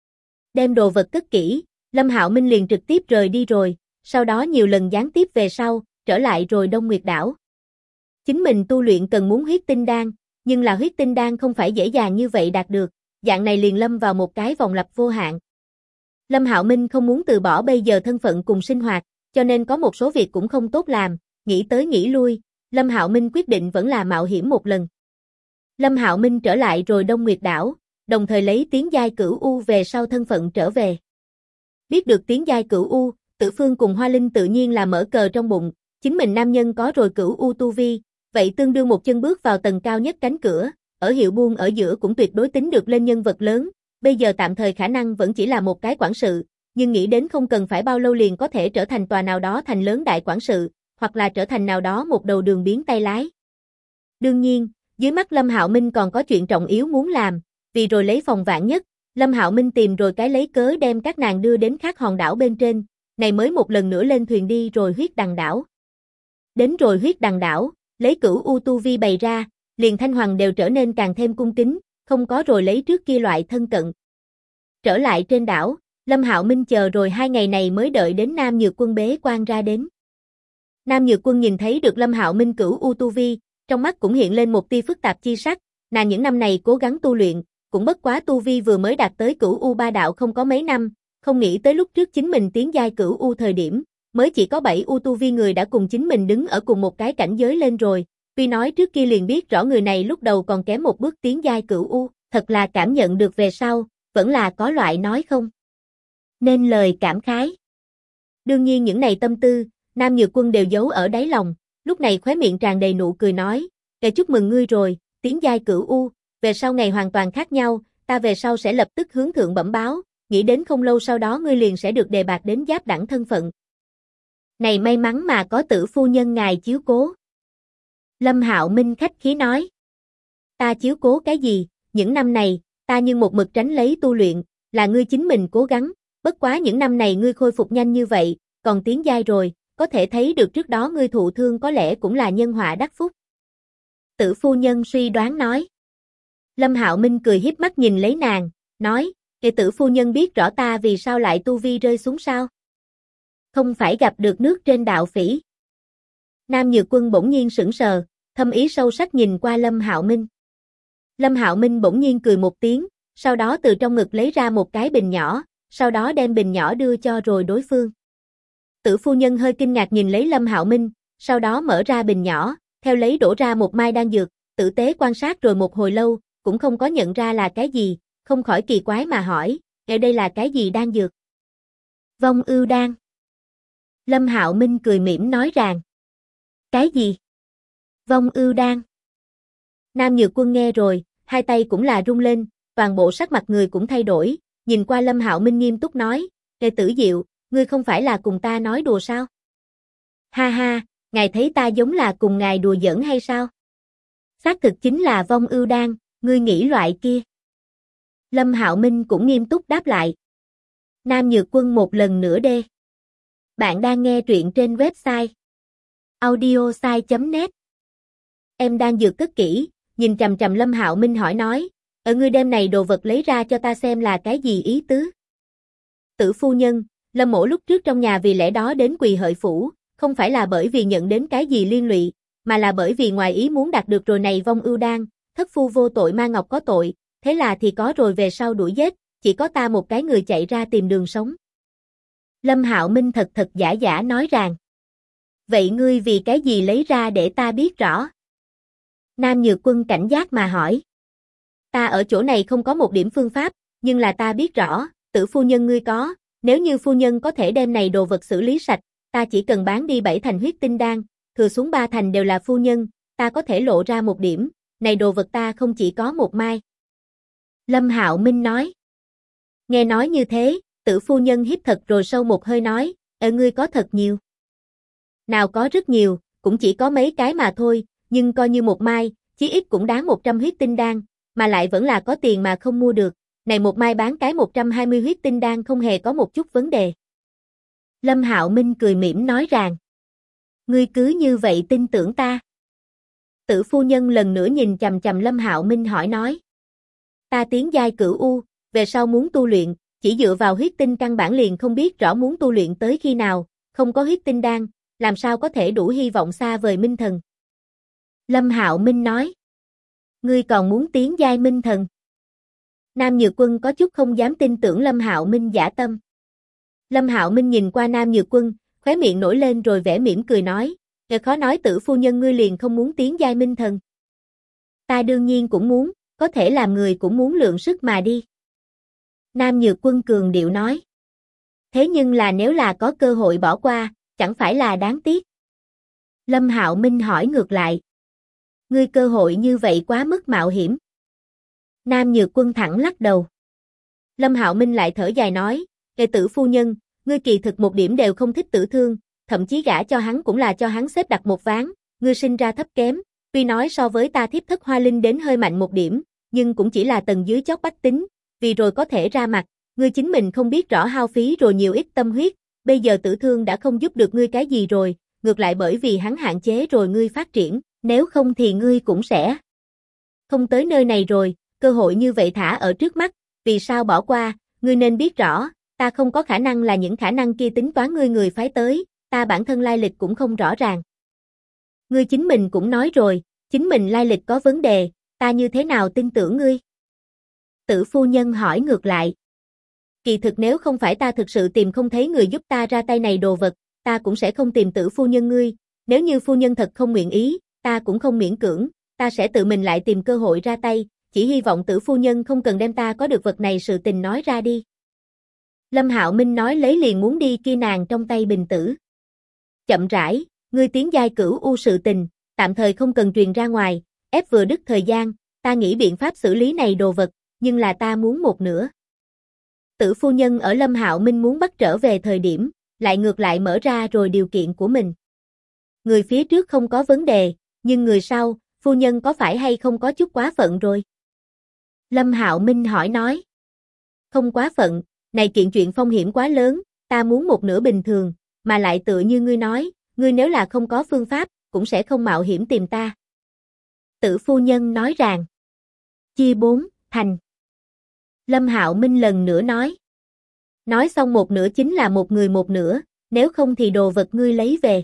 Đem đồ vật cất kỹ, Lâm Hạo Minh liền trực tiếp rời đi rồi, sau đó nhiều lần gián tiếp về sau, trở lại rồi Đông Nguyệt đảo. Chính mình tu luyện cần muốn huyết tinh đan, nhưng là huyết tinh đan không phải dễ dàng như vậy đạt được, dạng này liền lâm vào một cái vòng lặp vô hạn. Lâm Hạo Minh không muốn từ bỏ bây giờ thân phận cùng sinh hoạt, cho nên có một số việc cũng không tốt làm, nghĩ tới nghĩ lui, Lâm Hạo Minh quyết định vẫn là mạo hiểm một lần. Lâm Hạo Minh trở lại rồi Đông Nguyệt đảo, đồng thời lấy tiến giai cửu U về sau thân phận trở về. Biết được tiến giai cửu U, Tử Phương cùng Hoa Linh tự nhiên là mở cờ trong bụng, chính mình nam nhân có rồi cửu u tu vi, vậy tương đương một chân bước vào tầng cao nhất cánh cửa, ở hiệu buôn ở giữa cũng tuyệt đối tính được lên nhân vật lớn, bây giờ tạm thời khả năng vẫn chỉ là một cái quản sự, nhưng nghĩ đến không cần phải bao lâu liền có thể trở thành tòa nào đó thành lớn đại quản sự, hoặc là trở thành nào đó một đầu đường biến tay lái. Đương nhiên, dưới mắt Lâm Hạo Minh còn có chuyện trọng yếu muốn làm, vì rồi lấy phòng vạn nhất, Lâm Hạo Minh tìm rồi cái lấy cớ đem các nàng đưa đến khác hòn đảo bên trên, này mới một lần nữa lên thuyền đi rồi huyết đằng đảo. Đến rồi huyết đằng đảo, lấy cửu u tu vi bày ra, liền Thanh Hoàng đều trở nên càng thêm cung kính, không có rồi lấy trước kia loại thân cận. Trở lại trên đảo, Lâm Hạo Minh chờ rồi 2 ngày này mới đợi đến Nam Nhược Quân bế quan ra đến. Nam Nhược Quân nhìn thấy được Lâm Hạo Minh cửu u tu vi, trong mắt cũng hiện lên một tia phức tạp chi sắc, nàng những năm này cố gắng tu luyện, cũng bất quá tu vi vừa mới đạt tới cửu u ba đạo không có mấy năm, không nghĩ tới lúc trước chính mình tiến giai cửu u thời điểm, mới chỉ có 7 u tu vi người đã cùng chính mình đứng ở cùng một cái cảnh giới lên rồi, tuy nói trước kia liền biết rõ người này lúc đầu còn kém một bước tiến giai cửu u, thật là cảm nhận được về sau, vẫn là có loại nói không nên lời cảm khái. Đương nhiên những này tâm tư, Nam Nhược Quân đều giấu ở đáy lòng, lúc này khóe miệng tràn đầy nụ cười nói, chúc mừng ngươi rồi, tiến giai cửu u, về sau ngày hoàn toàn khác nhau, ta về sau sẽ lập tức hướng thượng bẩm báo, nghĩ đến không lâu sau đó ngươi liền sẽ được đề bạt đến giáp đẳng thân phận. Này may mắn mà có Tử phu nhân ngài chiếu cố. Lâm Hạo Minh khách khí nói, ta chiếu cố cái gì, những năm này, ta nhưng một mực tránh lấy tu luyện, là ngươi chính mình cố gắng, bất quá những năm này ngươi khôi phục nhanh như vậy, còn tiến giai rồi, có thể thấy được trước đó ngươi thụ thương có lẽ cũng là nhân họa đắc phúc. Tử phu nhân suy đoán nói. Lâm Hạo Minh cười hiếp mắt nhìn lấy nàng, nói, Tử phu nhân biết rõ ta vì sao lại tu vi rơi xuống sao? Không phải gặp được nước trên đạo phỉ. Nam Nhược Quân bỗng nhiên sững sờ, thâm ý sâu sắc nhìn qua Lâm Hạo Minh. Lâm Hạo Minh bỗng nhiên cười một tiếng, sau đó từ trong ngực lấy ra một cái bình nhỏ, sau đó đem bình nhỏ đưa cho rồi đối phương. Tử phu nhân hơi kinh ngạc nhìn lấy Lâm Hạo Minh, sau đó mở ra bình nhỏ, theo lấy đổ ra một mai đan dược, tử tế quan sát rồi một hồi lâu, cũng không có nhận ra là cái gì, không khỏi kỳ quái mà hỏi, đây là cái gì đan dược? Vong ưu đan. Lâm Hạo Minh cười mỉm nói rằng, cái gì? Vong ưu đan. Nam Nhược Quân nghe rồi, hai tay cũng là rung lên, toàn bộ sắc mặt người cũng thay đổi, nhìn qua Lâm Hạo Minh nghiêm túc nói, Tử Diệu, ngươi không phải là cùng ta nói đùa sao? Ha ha, ngài thấy ta giống là cùng ngài đùa giỡn hay sao? Xác thực chính là vong ưu đan, ngươi nghĩ loại kia. Lâm Hạo Minh cũng nghiêm túc đáp lại. Nam Nhược Quân một lần nữa đê. Bạn đang nghe truyện trên website audiosai.net. Em đang dược cất kỹ, nhìn chằm chằm Lâm Hạo Minh hỏi nói, ngươi đem này đồ vật lấy ra cho ta xem là cái gì ý tứ? Tử phu nhân, Lâm mỗ lúc trước trong nhà vì lẽ đó đến Quỳ Hợi phủ, không phải là bởi vì nhận đến cái gì liên lụy, mà là bởi vì ngoài ý muốn đạt được rồi này vong ưu đan, thất phu vô tội ma ngọc có tội, thế là thì có rồi về sau đuổi giết, chỉ có ta một cái người chạy ra tìm đường sống. Lâm Hạo Minh thật giả giả nói rằng, vậy ngươi vì cái gì lấy ra để ta biết rõ? Nam Nhược Quân cảnh giác mà hỏi. Ta ở chỗ này không có một điểm phương pháp, nhưng là ta biết rõ, Tử phu nhân ngươi có, nếu như phu nhân có thể đem này đồ vật xử lý sạch, ta chỉ cần bán đi 7 thành huyết tinh đan, thừa xuống 3 thành đều là phu nhân, ta có thể lộ ra một điểm, này đồ vật ta không chỉ có một mai. Lâm Hạo Minh nói. Nghe nói như thế, Tử phu nhân hít thật rồi sâu một hơi nói, ngươi có thật nhiều. Nào có rất nhiều, cũng chỉ có mấy cái mà thôi, nhưng coi như một mai, chí ít cũng đáng 100 huyết tinh đan, mà lại vẫn là có tiền mà không mua được, này một mai bán cái 120 huyết tinh đan không hề có một chút vấn đề. Lâm Hạo Minh cười mỉm nói rằng, ngươi cứ như vậy tin tưởng ta. Tử phu nhân lần nữa nhìn chằm chằm Lâm Hạo Minh hỏi nói, ta tiến giai cửu u, về sau muốn tu luyện, chỉ dựa vào huyết tinh căn bản liền không biết rõ muốn tu luyện tới khi nào, không có huyết tinh đan, làm sao có thể đủ hy vọng xa vời minh thần. Lâm Hạo Minh nói, ngươi còn muốn tiến giai minh thần? Nam Nhược Quân có chút không dám tin tưởng Lâm Hạo Minh giả tâm. Lâm Hạo Minh nhìn qua Nam Nhược Quân, khóe miệng nổi lên rồi vẻ mỉm cười nói, khó nói Tử phu nhân ngươi liền không muốn tiến giai minh thần. Ta đương nhiên cũng muốn, có thể làm người cũng muốn lượng sức mà đi. Nam Nhược Quân cường điệu nói. Thế nhưng là nếu là có cơ hội bỏ qua, chẳng phải là đáng tiếc. Lâm Hạo Minh hỏi ngược lại. Ngươi cơ hội như vậy quá mức mạo hiểm. Nam Nhược Quân thẳng lắc đầu. Lâm Hạo Minh lại thở dài nói, Kệ Tử phu nhân, ngươi kỳ thực một điểm đều không thích Tử Thương, thậm chí gả cho hắn cũng là cho hắn xếp đặt một ván, ngươi sinh ra thấp kém, tuy nói so với ta thiếp thất Hoa Linh đến hơi mạnh một điểm, nhưng cũng chỉ là tầng dưới chót bách tính, vì rồi có thể ra mặt, ngươi chính mình không biết rõ hao phí rồi nhiều ít tâm huyết, bây giờ Tử Thương đã không giúp được ngươi cái gì rồi, ngược lại bởi vì hắn hạn chế rồi ngươi phát triển, nếu không thì ngươi cũng sẽ không tới nơi này rồi, cơ hội như vậy thả ở trước mắt, vì sao bỏ qua, ngươi nên biết rõ, ta không có khả năng là những khả năng kia tính toán ngươi người phái tới, ta bản thân lai lịch cũng không rõ ràng. Ngươi chính mình cũng nói rồi, chính mình lai lịch có vấn đề, ta như thế nào tin tưởng ngươi? Tử phu nhân hỏi ngược lại. Kỳ thực nếu không phải ta thực sự tìm không thấy người giúp ta ra tay này đồ vật, ta cũng sẽ không tìm Tử phu nhân ngươi, nếu như phu nhân thật không nguyện ý, ta cũng không miễn cưỡng, ta sẽ tự mình lại tìm cơ hội ra tay, chỉ hy vọng Tử phu nhân không cần đem ta có được vật này sự tình nói ra đi. Lâm Hạo Minh nói lấy liền muốn đi kia nàng trong tay bình tử. Chậm rãi, ngươi tiến giai cửu u sự tình, tạm thời không cần truyền ra ngoài, ép vừa đứt thời gian, ta nghĩ biện pháp xử lý này đồ vật, nhưng là ta muốn một nửa. Tử phu nhân ở Lâm Hạo Minh muốn bắt trở về thời điểm, lại ngược lại mở ra rồi điều kiện của mình. Người phía trước không có vấn đề, nhưng người sau, phu nhân có phải hay không có chút quá phận rồi? Lâm Hạo Minh hỏi nói. Không quá phận, này kiện chuyện phong hiểm quá lớn, ta muốn một nửa bình thường, mà lại tựa như ngươi nói, ngươi nếu là không có phương pháp, cũng sẽ không mạo hiểm tìm ta. Tử phu nhân nói rằng. Chia 4, thành. Lâm Hạo Minh lần nữa nói. Nói xong một nửa chính là một người một nửa, nếu không thì đồ vật ngươi lấy về.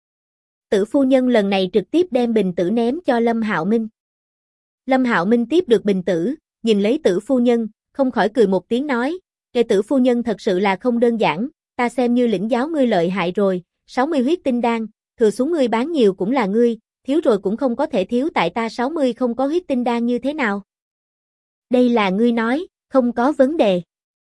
Tử phu nhân lần này trực tiếp đem bình tử ném cho Lâm Hạo Minh. Lâm Hạo Minh tiếp được bình tử, nhìn lấy Tử phu nhân, không khỏi cười một tiếng nói, Kệ Tử phu nhân thật sự là không đơn giản, ta xem như lĩnh giáo ngươi lợi hại rồi, 60 huyết tinh đan, thừa xuống ngươi bán nhiều cũng là ngươi, thiếu rồi cũng không có thể thiếu tại ta 60 không có huyết tinh đan như thế nào. Đây là ngươi nói, không có vấn đề.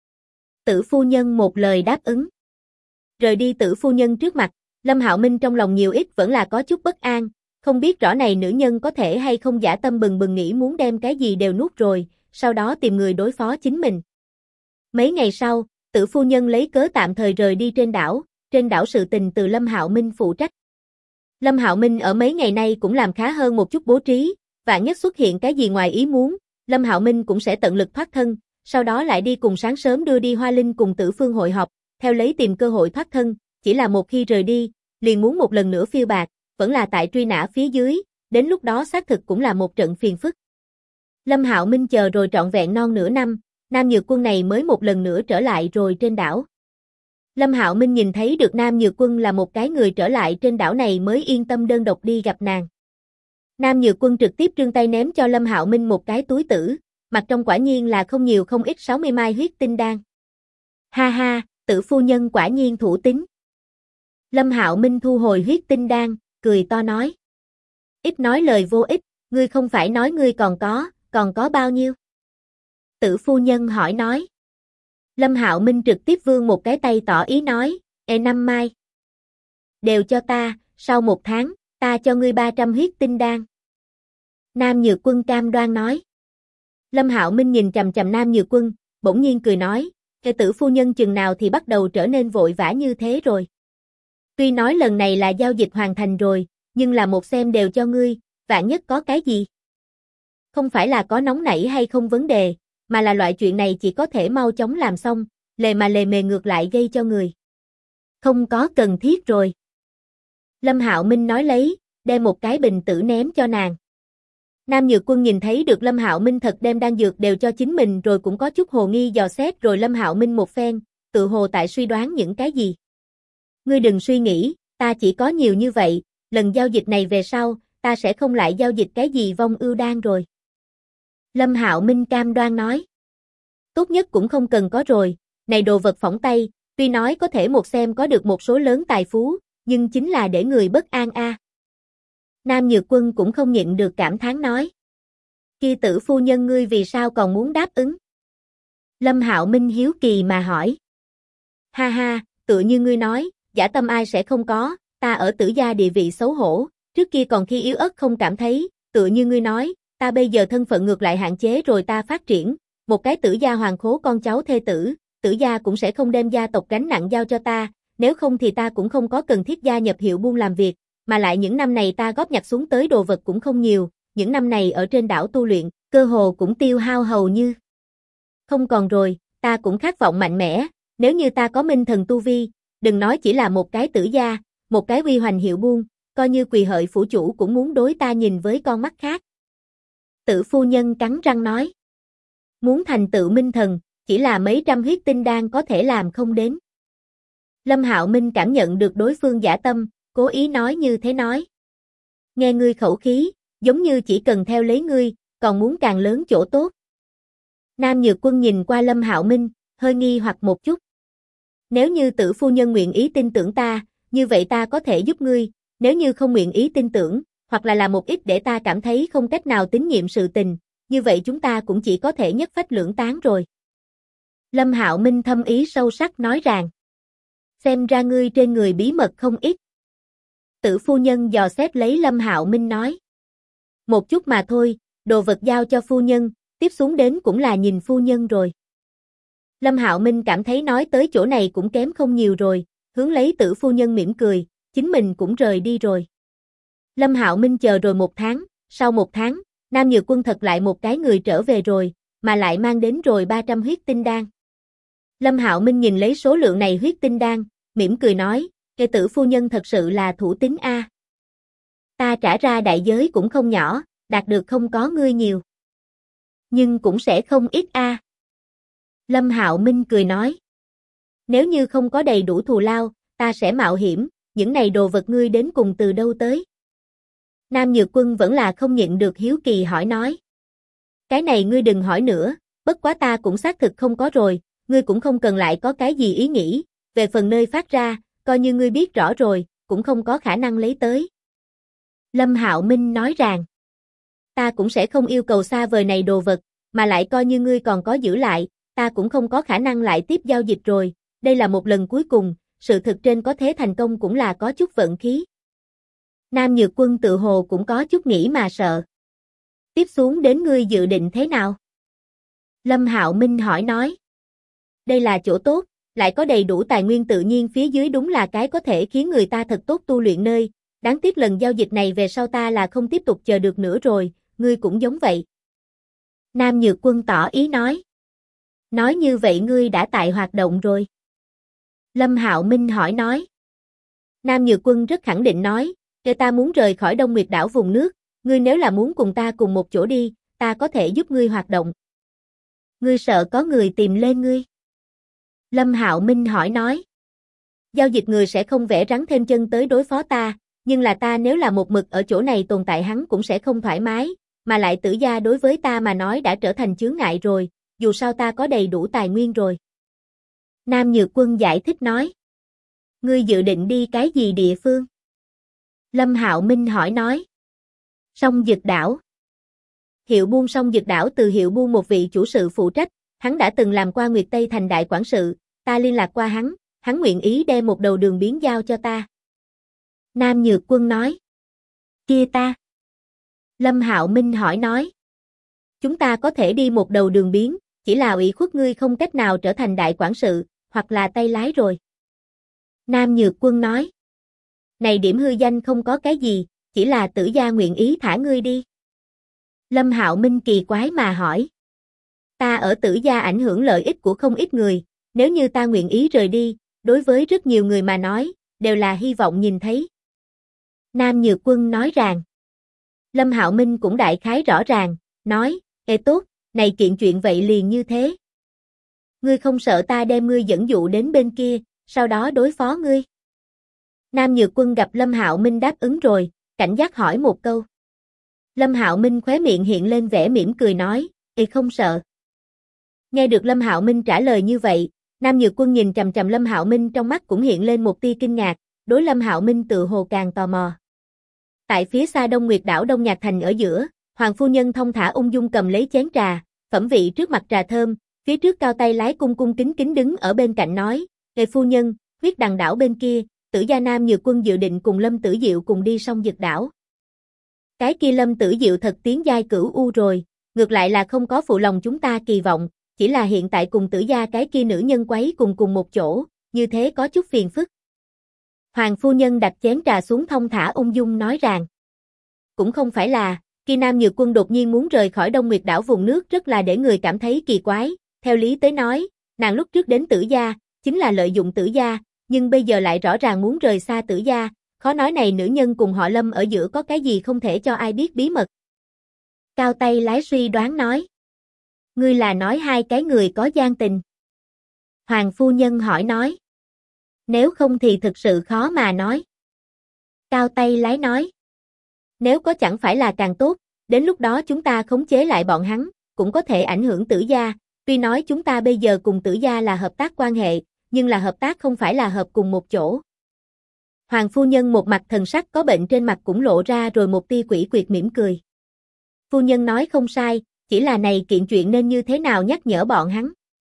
Tử phu nhân một lời đáp ứng. Rời đi Tử phu nhân trước mặt, Lâm Hạo Minh trong lòng nhiều ít vẫn là có chút bất an, không biết rõ này nữ nhân có thể hay không dã tâm bừng bừng nghĩ muốn đem cái gì đều nuốt rồi, sau đó tìm người đối phó chính mình. Mấy ngày sau, Tử phu nhân lấy cớ tạm thời rời đi trên đảo sự tình từ Lâm Hạo Minh phụ trách. Lâm Hạo Minh ở mấy ngày nay cũng làm khá hơn một chút bố trí, vạn nhất xuất hiện cái gì ngoài ý muốn, Lâm Hạo Minh cũng sẽ tận lực thoát thân, sau đó lại đi cùng sáng sớm đưa đi Hoa Linh cùng Tử Phương hội họp, theo lấy tìm cơ hội thoát thân, chỉ là một khi rời đi, liền muốn một lần nữa phiêu bạt, vẫn là tại truy nã phía dưới, đến lúc đó xác thực cũng là một trận phiền phức. Lâm Hạo Minh chờ rồi trọn vẹn non nửa năm, Nam Nhược Quân này mới một lần nữa trở lại rồi trên đảo. Lâm Hạo Minh nhìn thấy được Nam Nhược Quân là một cái người trở lại trên đảo này mới yên tâm đơn độc đi gặp nàng. Nam Nhược Quân trực tiếp trương tay ném cho Lâm Hạo Minh một cái túi tử, mặt trong quả nhiên là không nhiều không ít 60 mai huyết tinh đan. Ha ha, Tử phu nhân quả nhiên thủ tín. Lâm Hạo Minh thu hồi huyết tinh đan, cười to nói. Ít nói lời vô ích, ngươi không phải nói ngươi còn có bao nhiêu? Tử phu nhân hỏi nói. Lâm Hạo Minh trực tiếp vươn một cái tay tỏ ý nói, 5 mai. Đều cho ta, sau 1 tháng, ta cho ngươi 300 huyết tinh đan. Nam Nhược Quân cam đoan nói. Lâm Hạo Minh nhìn chằm chằm Nam Nhược Quân, bỗng nhiên cười nói, Kệ Tử phu nhân chừng nào thì bắt đầu trở nên vội vã như thế rồi. Tuy nói lần này là giao dịch hoàn thành rồi, nhưng là một xem đều cho ngươi, vạn nhất có cái gì. Không phải là có nóng nảy hay không vấn đề, mà là loại chuyện này chỉ có thể mau chóng làm xong, lề mề ngược lại gây cho người. Không có cần thiết rồi. Lâm Hạo Minh nói lấy, đem một cái bình tử ném cho nàng. Nam Nhược Quân nhìn thấy được Lâm Hạo Minh thật đem đan dược đều cho chính mình rồi cũng có chút hồ nghi dò xét rồi Lâm Hạo Minh một phen, tự hồ tại suy đoán những cái gì. Ngươi đừng suy nghĩ, ta chỉ có nhiều như vậy, lần giao dịch này về sau, ta sẽ không lại giao dịch cái gì vong ưu đan rồi. Lâm Hạo Minh cam đoan nói. Tốt nhất cũng không cần có rồi, này đồ vật phỏng tay, tuy nói có thể một xem có được một số lớn tài phú, nhưng chính là để người bất an a. Nam Nhược Quân cũng không nhịn được cảm thán nói. Kia Tử phu nhân ngươi vì sao còn muốn đáp ứng? Lâm Hạo Minh hiếu kỳ mà hỏi. Ha ha, tựa như ngươi nói, giả tâm ai sẽ không có, ta ở Tử gia địa vị xấu hổ, trước kia còn khi yếu ớt không cảm thấy, tựa như ngươi nói, ta bây giờ thân phận ngược lại hạn chế rồi ta phát triển, một cái Tử gia hoàng khố con cháu thê tử, Tử gia cũng sẽ không đem gia tộc gánh nặng giao cho ta, nếu không thì ta cũng không có cần thiết gia nhập Hiệu Buôn làm việc, mà lại những năm này ta góp nhặt xuống tới đồ vật cũng không nhiều, những năm này ở trên đảo tu luyện, cơ hồ cũng tiêu hao hầu như không còn rồi, ta cũng khát vọng mạnh mẽ, nếu như ta có minh thần tu vi, đừng nói chỉ là một cái Tử gia, một cái uy hoành Hiệu Buôn, coi như Quỳ Hợi phủ chủ cũng muốn đối ta nhìn với con mắt khác. Tử phu nhân cắn răng nói, muốn thành tựu minh thần, chỉ là mấy trăm huyết tinh đan có thể làm không đến. Lâm Hạo Minh cảm nhận được đối phương giả tâm, cố ý nói như thế nói. Nghe ngươi khẩu khí, giống như chỉ cần theo lấy ngươi, còn muốn càng lớn chỗ tốt. Nam Nhược Quân nhìn qua Lâm Hạo Minh, hơi nghi hoặc một chút. Nếu như Tử phu nhân nguyện ý tin tưởng ta, như vậy ta có thể giúp ngươi, nếu như không nguyện ý tin tưởng, hoặc là làm một ít để ta cảm thấy không cách nào tín nhiệm sự tình, như vậy chúng ta cũng chỉ có thể nhất phách lưỡng tán rồi. Lâm Hạo Minh thâm ý sâu sắc nói rằng, xem ra ngươi trên người bí mật không ít. Tử phu nhân dò xét lấy Lâm Hạo Minh nói, một chút mà thôi, đồ vật giao cho phu nhân, tiếp xuống đến cũng là nhìn phu nhân rồi. Lâm Hạo Minh cảm thấy nói tới chỗ này cũng kém không nhiều rồi, hướng lấy Tử phu nhân mỉm cười, chính mình cũng rời đi rồi. Lâm Hạo Minh chờ rồi một tháng, sau một tháng, Nam Nhược Quân thật lại một cái người trở về rồi, mà lại mang đến rồi 300 huyết tinh đan. Lâm Hạo Minh nhìn lấy số lượng này huyết tinh đan, mỉm cười nói, "Kẻ Tử phu nhân thật sự là thủ tín a. Ta trả ra đại giới cũng không nhỏ, đạt được không có ngươi nhiều. Nhưng cũng sẽ không ít a." Lâm Hạo Minh cười nói, "Nếu như không có đầy đủ thù lao, ta sẽ mạo hiểm, những này đồ vật ngươi đến cùng từ đâu tới?" Nam Nhược Quân vẫn là không nhịn được hiếu kỳ hỏi nói, "Cái này ngươi đừng hỏi nữa, bất quá ta cũng xác thực không có rồi, ngươi cũng không cần lại có cái gì ý nghĩ, về phần nơi phát ra, coi như ngươi biết rõ rồi, cũng không có khả năng lấy tới." Lâm Hạo Minh nói rằng, "Ta cũng sẽ không yêu cầu xa vời này đồ vật, mà lại coi như ngươi còn có giữ lại, ta cũng không có khả năng lại tiếp giao dịch rồi, đây là một lần cuối cùng, sự thực trên có thế thành công cũng là có chút vận khí." Nam Nhược Quân tự hồ cũng có chút nghĩ mà sợ. "Tiếp xuống đến ngươi dự định thế nào?" Lâm Hạo Minh hỏi nói. "Đây là chỗ tốt, lại có đầy đủ tài nguyên tự nhiên phía dưới đúng là cái có thể khiến người ta thật tốt tu luyện nơi, đáng tiếc lần giao dịch này về sau ta là không tiếp tục chờ được nữa rồi, ngươi cũng giống vậy." Nam Nhược Quân tỏ ý nói. "Nói như vậy ngươi đã tại hoạt động rồi?" Lâm Hạo Minh hỏi nói. Nam Nhược Quân rất khẳng định nói, "Kể ta muốn rời khỏi Đông Nguyệt đảo vùng nước, ngươi nếu là muốn cùng ta cùng một chỗ đi, ta có thể giúp ngươi hoạt động." "Ngươi sợ có người tìm lên ngươi?" Lâm Hạo Minh hỏi nói. "Giao dịch người sẽ không vẽ rắn thêm chân tới đối phó ta, nhưng là ta nếu là một mực ở chỗ này tồn tại hắn cũng sẽ không thoải mái, mà lại Tử gia đối với ta mà nói đã trở thành chướng ngại rồi, dù sao ta có đầy đủ tài nguyên rồi." Nam Nhược Quân giải thích nói. "Ngươi dự định đi cái gì địa phương?" Lâm Hạo Minh hỏi nói. "Song Dực đảo." Hiệu Buôn Song Dực đảo từ Hiệu Buôn một vị chủ sự phụ trách, hắn đã từng làm qua Nguyệt Tây thành đại quản sự, ta liên lạc qua hắn nguyện ý đem một đầu đường biến giao cho ta. Nam Nhược Quân nói. "Kia ta?" Lâm Hạo Minh hỏi nói. "Chúng ta có thể đi một đầu đường biến, chỉ là ủy khuất ngươi không cách nào trở thành đại quản sự, hoặc là tay lái rồi." Nam Nhược Quân nói. "Này điểm hư danh không có cái gì, chỉ là Tử gia nguyện ý thả ngươi đi." Lâm Hạo Minh kỳ quái mà hỏi. "Ta ở Tử gia ảnh hưởng lợi ích của không ít người, nếu như ta nguyện ý rời đi, đối với rất nhiều người mà nói, đều là hy vọng nhìn thấy." Nam Nhược Quân nói rằng. Lâm Hạo Minh cũng đại khái rõ ràng, nói, "Ê tốt, này kiện chuyện vậy liền như thế. Ngươi không sợ ta đem ngươi dẫn dụ đến bên kia, sau đó đối phó ngươi?" Nam Nhược Quân gặp Lâm Hạo Minh đáp ứng rồi, cảnh giác hỏi một câu. Lâm Hạo Minh khóe miệng hiện lên vẻ mỉm cười nói, "Ê không sợ." Nghe được Lâm Hạo Minh trả lời như vậy, Nam Nhược Quân nhìn chằm chằm Lâm Hạo Minh trong mắt cũng hiện lên một tia kinh ngạc, đối Lâm Hạo Minh tự hồ càng tò mò. Tại phía xa Đông Nguyệt đảo Đông Nhạc Thành ở giữa, Hoàng phu nhân thông thả ung dung cầm lấy chén trà, phẩm vị trước mặt trà thơm, phía trước cao tay lái cung cung kính kính đứng ở bên cạnh nói, Lê phu nhân, huyết đằng đảo bên kia, Tử gia Nam Nhược Quân dự định cùng Lâm Tử Diệu cùng đi sông Dực đảo. Cái kia Lâm Tử Diệu thật tiến giai cửu u rồi, ngược lại là không có phụ lòng chúng ta kỳ vọng, chỉ là hiện tại cùng Tử gia cái kia nữ nhân quấy cùng một chỗ, như thế có chút phiền phức. Hoàng phu nhân đặt chén trà xuống thong thả ung dung nói rằng, cũng không phải là, khi Nam Nhược Quân đột nhiên muốn rời khỏi Đông Nguyệt đảo vùng nước rất là để người cảm thấy kỳ quái, theo lý tới nói, nàng lúc trước đến Tử gia, chính là lợi dụng Tử gia, nhưng bây giờ lại rõ ràng muốn rời xa Tử gia, khó nói này nữ nhân cùng họ Lâm ở giữa có cái gì không thể cho ai biết bí mật. Cao tay lái suy đoán nói, ngươi là nói hai cái người có gian tình. Hoàng phu nhân hỏi nói, nếu không thì thực sự khó mà nói. Cao tay lái nói, nếu có chẳng phải là càng tốt, đến lúc đó chúng ta khống chế lại bọn hắn, cũng có thể ảnh hưởng Tử gia, tuy nói chúng ta bây giờ cùng Tử gia là hợp tác quan hệ, nhưng là hợp tác không phải là hợp cùng một chỗ. Hoàng phu nhân một mặt thần sắc có bệnh trên mặt cũng lộ ra rồi một tia quỷ quyệt mỉm cười. Phu nhân nói không sai, chỉ là này kiện chuyện nên như thế nào nhắc nhở bọn hắn.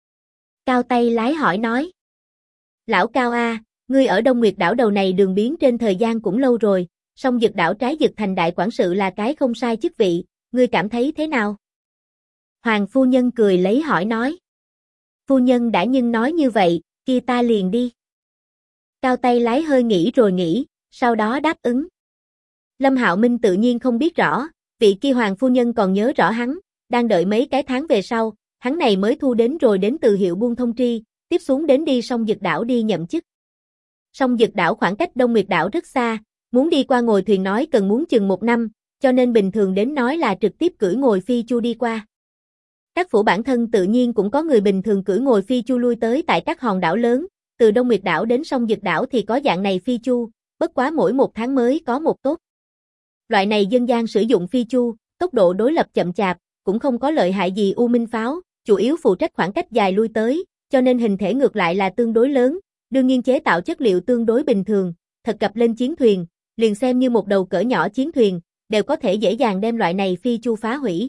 Cao tay lái hỏi nói. Lão Cao A, ngươi ở Đông Nguyệt đảo đầu này đường biến trên thời gian cũng lâu rồi, song Dực đảo trái Dực thành đại quản sự là cái không sai chức vị, ngươi cảm thấy thế nào? Hoàng phu nhân cười lấy hỏi nói. Phu nhân đã nhưng nói như vậy, kia ta liền đi. Cao tay lái hơi nghĩ rồi nghĩ, sau đó đáp ứng. Lâm Hạo Minh tự nhiên không biết rõ, vị kia hoàng phu nhân còn nhớ rõ hắn, đang đợi mấy cái tháng về sau, hắn này mới thu đến rồi đến từ hiệu buôn thông tri, tiếp xuống đến đi sông Dực đảo đi nhậm chức. Sông Dực đảo khoảng cách Đông Nguyệt đảo rất xa, muốn đi qua ngồi thuyền nói cần muốn chừng 1 năm, cho nên bình thường đến nói là trực tiếp cưỡi ngồi phi chu đi qua. Các phủ bản thân tự nhiên cũng có người bình thường cưỡi ngồi phi chu lui tới tại các hòn đảo lớn, từ Đông Nguyệt đảo đến sông Dực đảo thì có dạng này phi chu, bất quá mỗi 1 tháng mới có một tốt. Loại này dân gian sử dụng phi chu, tốc độ đối lập chậm chạp, cũng không có lợi hại gì u minh pháo, chủ yếu phụ trách khoảng cách dài lui tới, cho nên hình thể ngược lại là tương đối lớn, đương nhiên chế tạo chất liệu tương đối bình thường, thật cập lên chiến thuyền, liền xem như một đầu cỡ nhỏ chiến thuyền, đều có thể dễ dàng đem loại này phi chu phá hủy.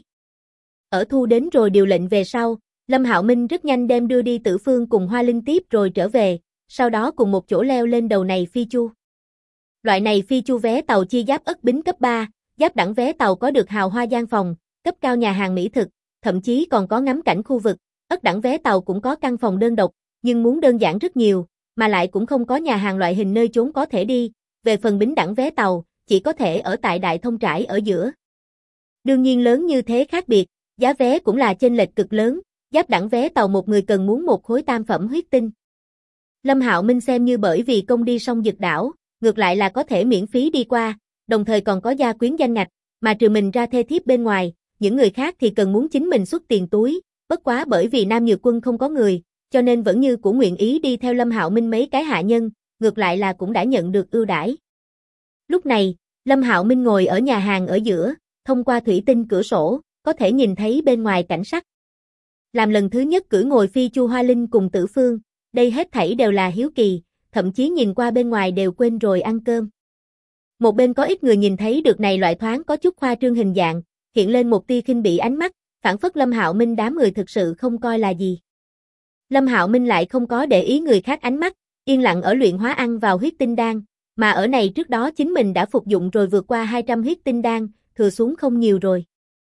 Ở thu đến rồi điều lệnh về sau, Lâm Hạo Minh rất nhanh đem đưa đi Tử Phương cùng Hoa Linh tiếp rồi trở về, sau đó cùng một chỗ leo lên đầu này phi chu. Loại này phi chu vé tàu chi giáp ất bính cấp 3, giáp đẳng vé tàu có được hào hoa gian phòng, cấp cao nhà hàng mỹ thực, thậm chí còn có ngắm cảnh khu vực, ất đẳng vé tàu cũng có căn phòng đơn độc, nhưng muốn đơn giản rất nhiều, mà lại cũng không có nhà hàng loại hình nơi chốn có thể đi, về phần bính đẳng vé tàu, chỉ có thể ở tại đại thông trải ở giữa. Đương nhiên lớn như thế khác biệt, giá vé cũng là chênh lệch cực lớn, giáp đẳng vé tàu một người cần muốn một khối tam phẩm huyết tinh. Lâm Hạo Minh xem như bởi vì công đi sông Dực đảo, ngược lại là có thể miễn phí đi qua, đồng thời còn có gia quyến danh ngạch, mà trừ mình ra thê thiếp bên ngoài, những người khác thì cần muốn chính mình xuất tiền túi, bất quá bởi vì Nam Nhược Quân không có người, cho nên vẫn như của nguyện ý đi theo Lâm Hạo Minh mấy cái hạ nhân, ngược lại là cũng đã nhận được ưu đãi. Lúc này, Lâm Hạo Minh ngồi ở nhà hàng ở giữa, thông qua thủy tinh cửa sổ, có thể nhìn thấy bên ngoài cảnh sắc. Làm lần thứ nhất cưỡi ngồi phi chu Hoa Linh cùng Tử Phương, đây hết thảy đều là hiếu kỳ, thậm chí nhìn qua bên ngoài đều quên rồi ăn cơm. Một bên có ít người nhìn thấy được này loại thoáng có chút khoa trương hình dạng, hiện lên một tia khinh bỉ ánh mắt, phản phất Lâm Hạo Minh đám người thực sự không coi là gì. Lâm Hạo Minh lại không có để ý người khác ánh mắt, yên lặng ở luyện hóa ăn vào huyết tinh đan, mà ở này trước đó chính mình đã phục dụng rồi vượt qua 200 huyết tinh đan, thừa xuống không nhiều rồi.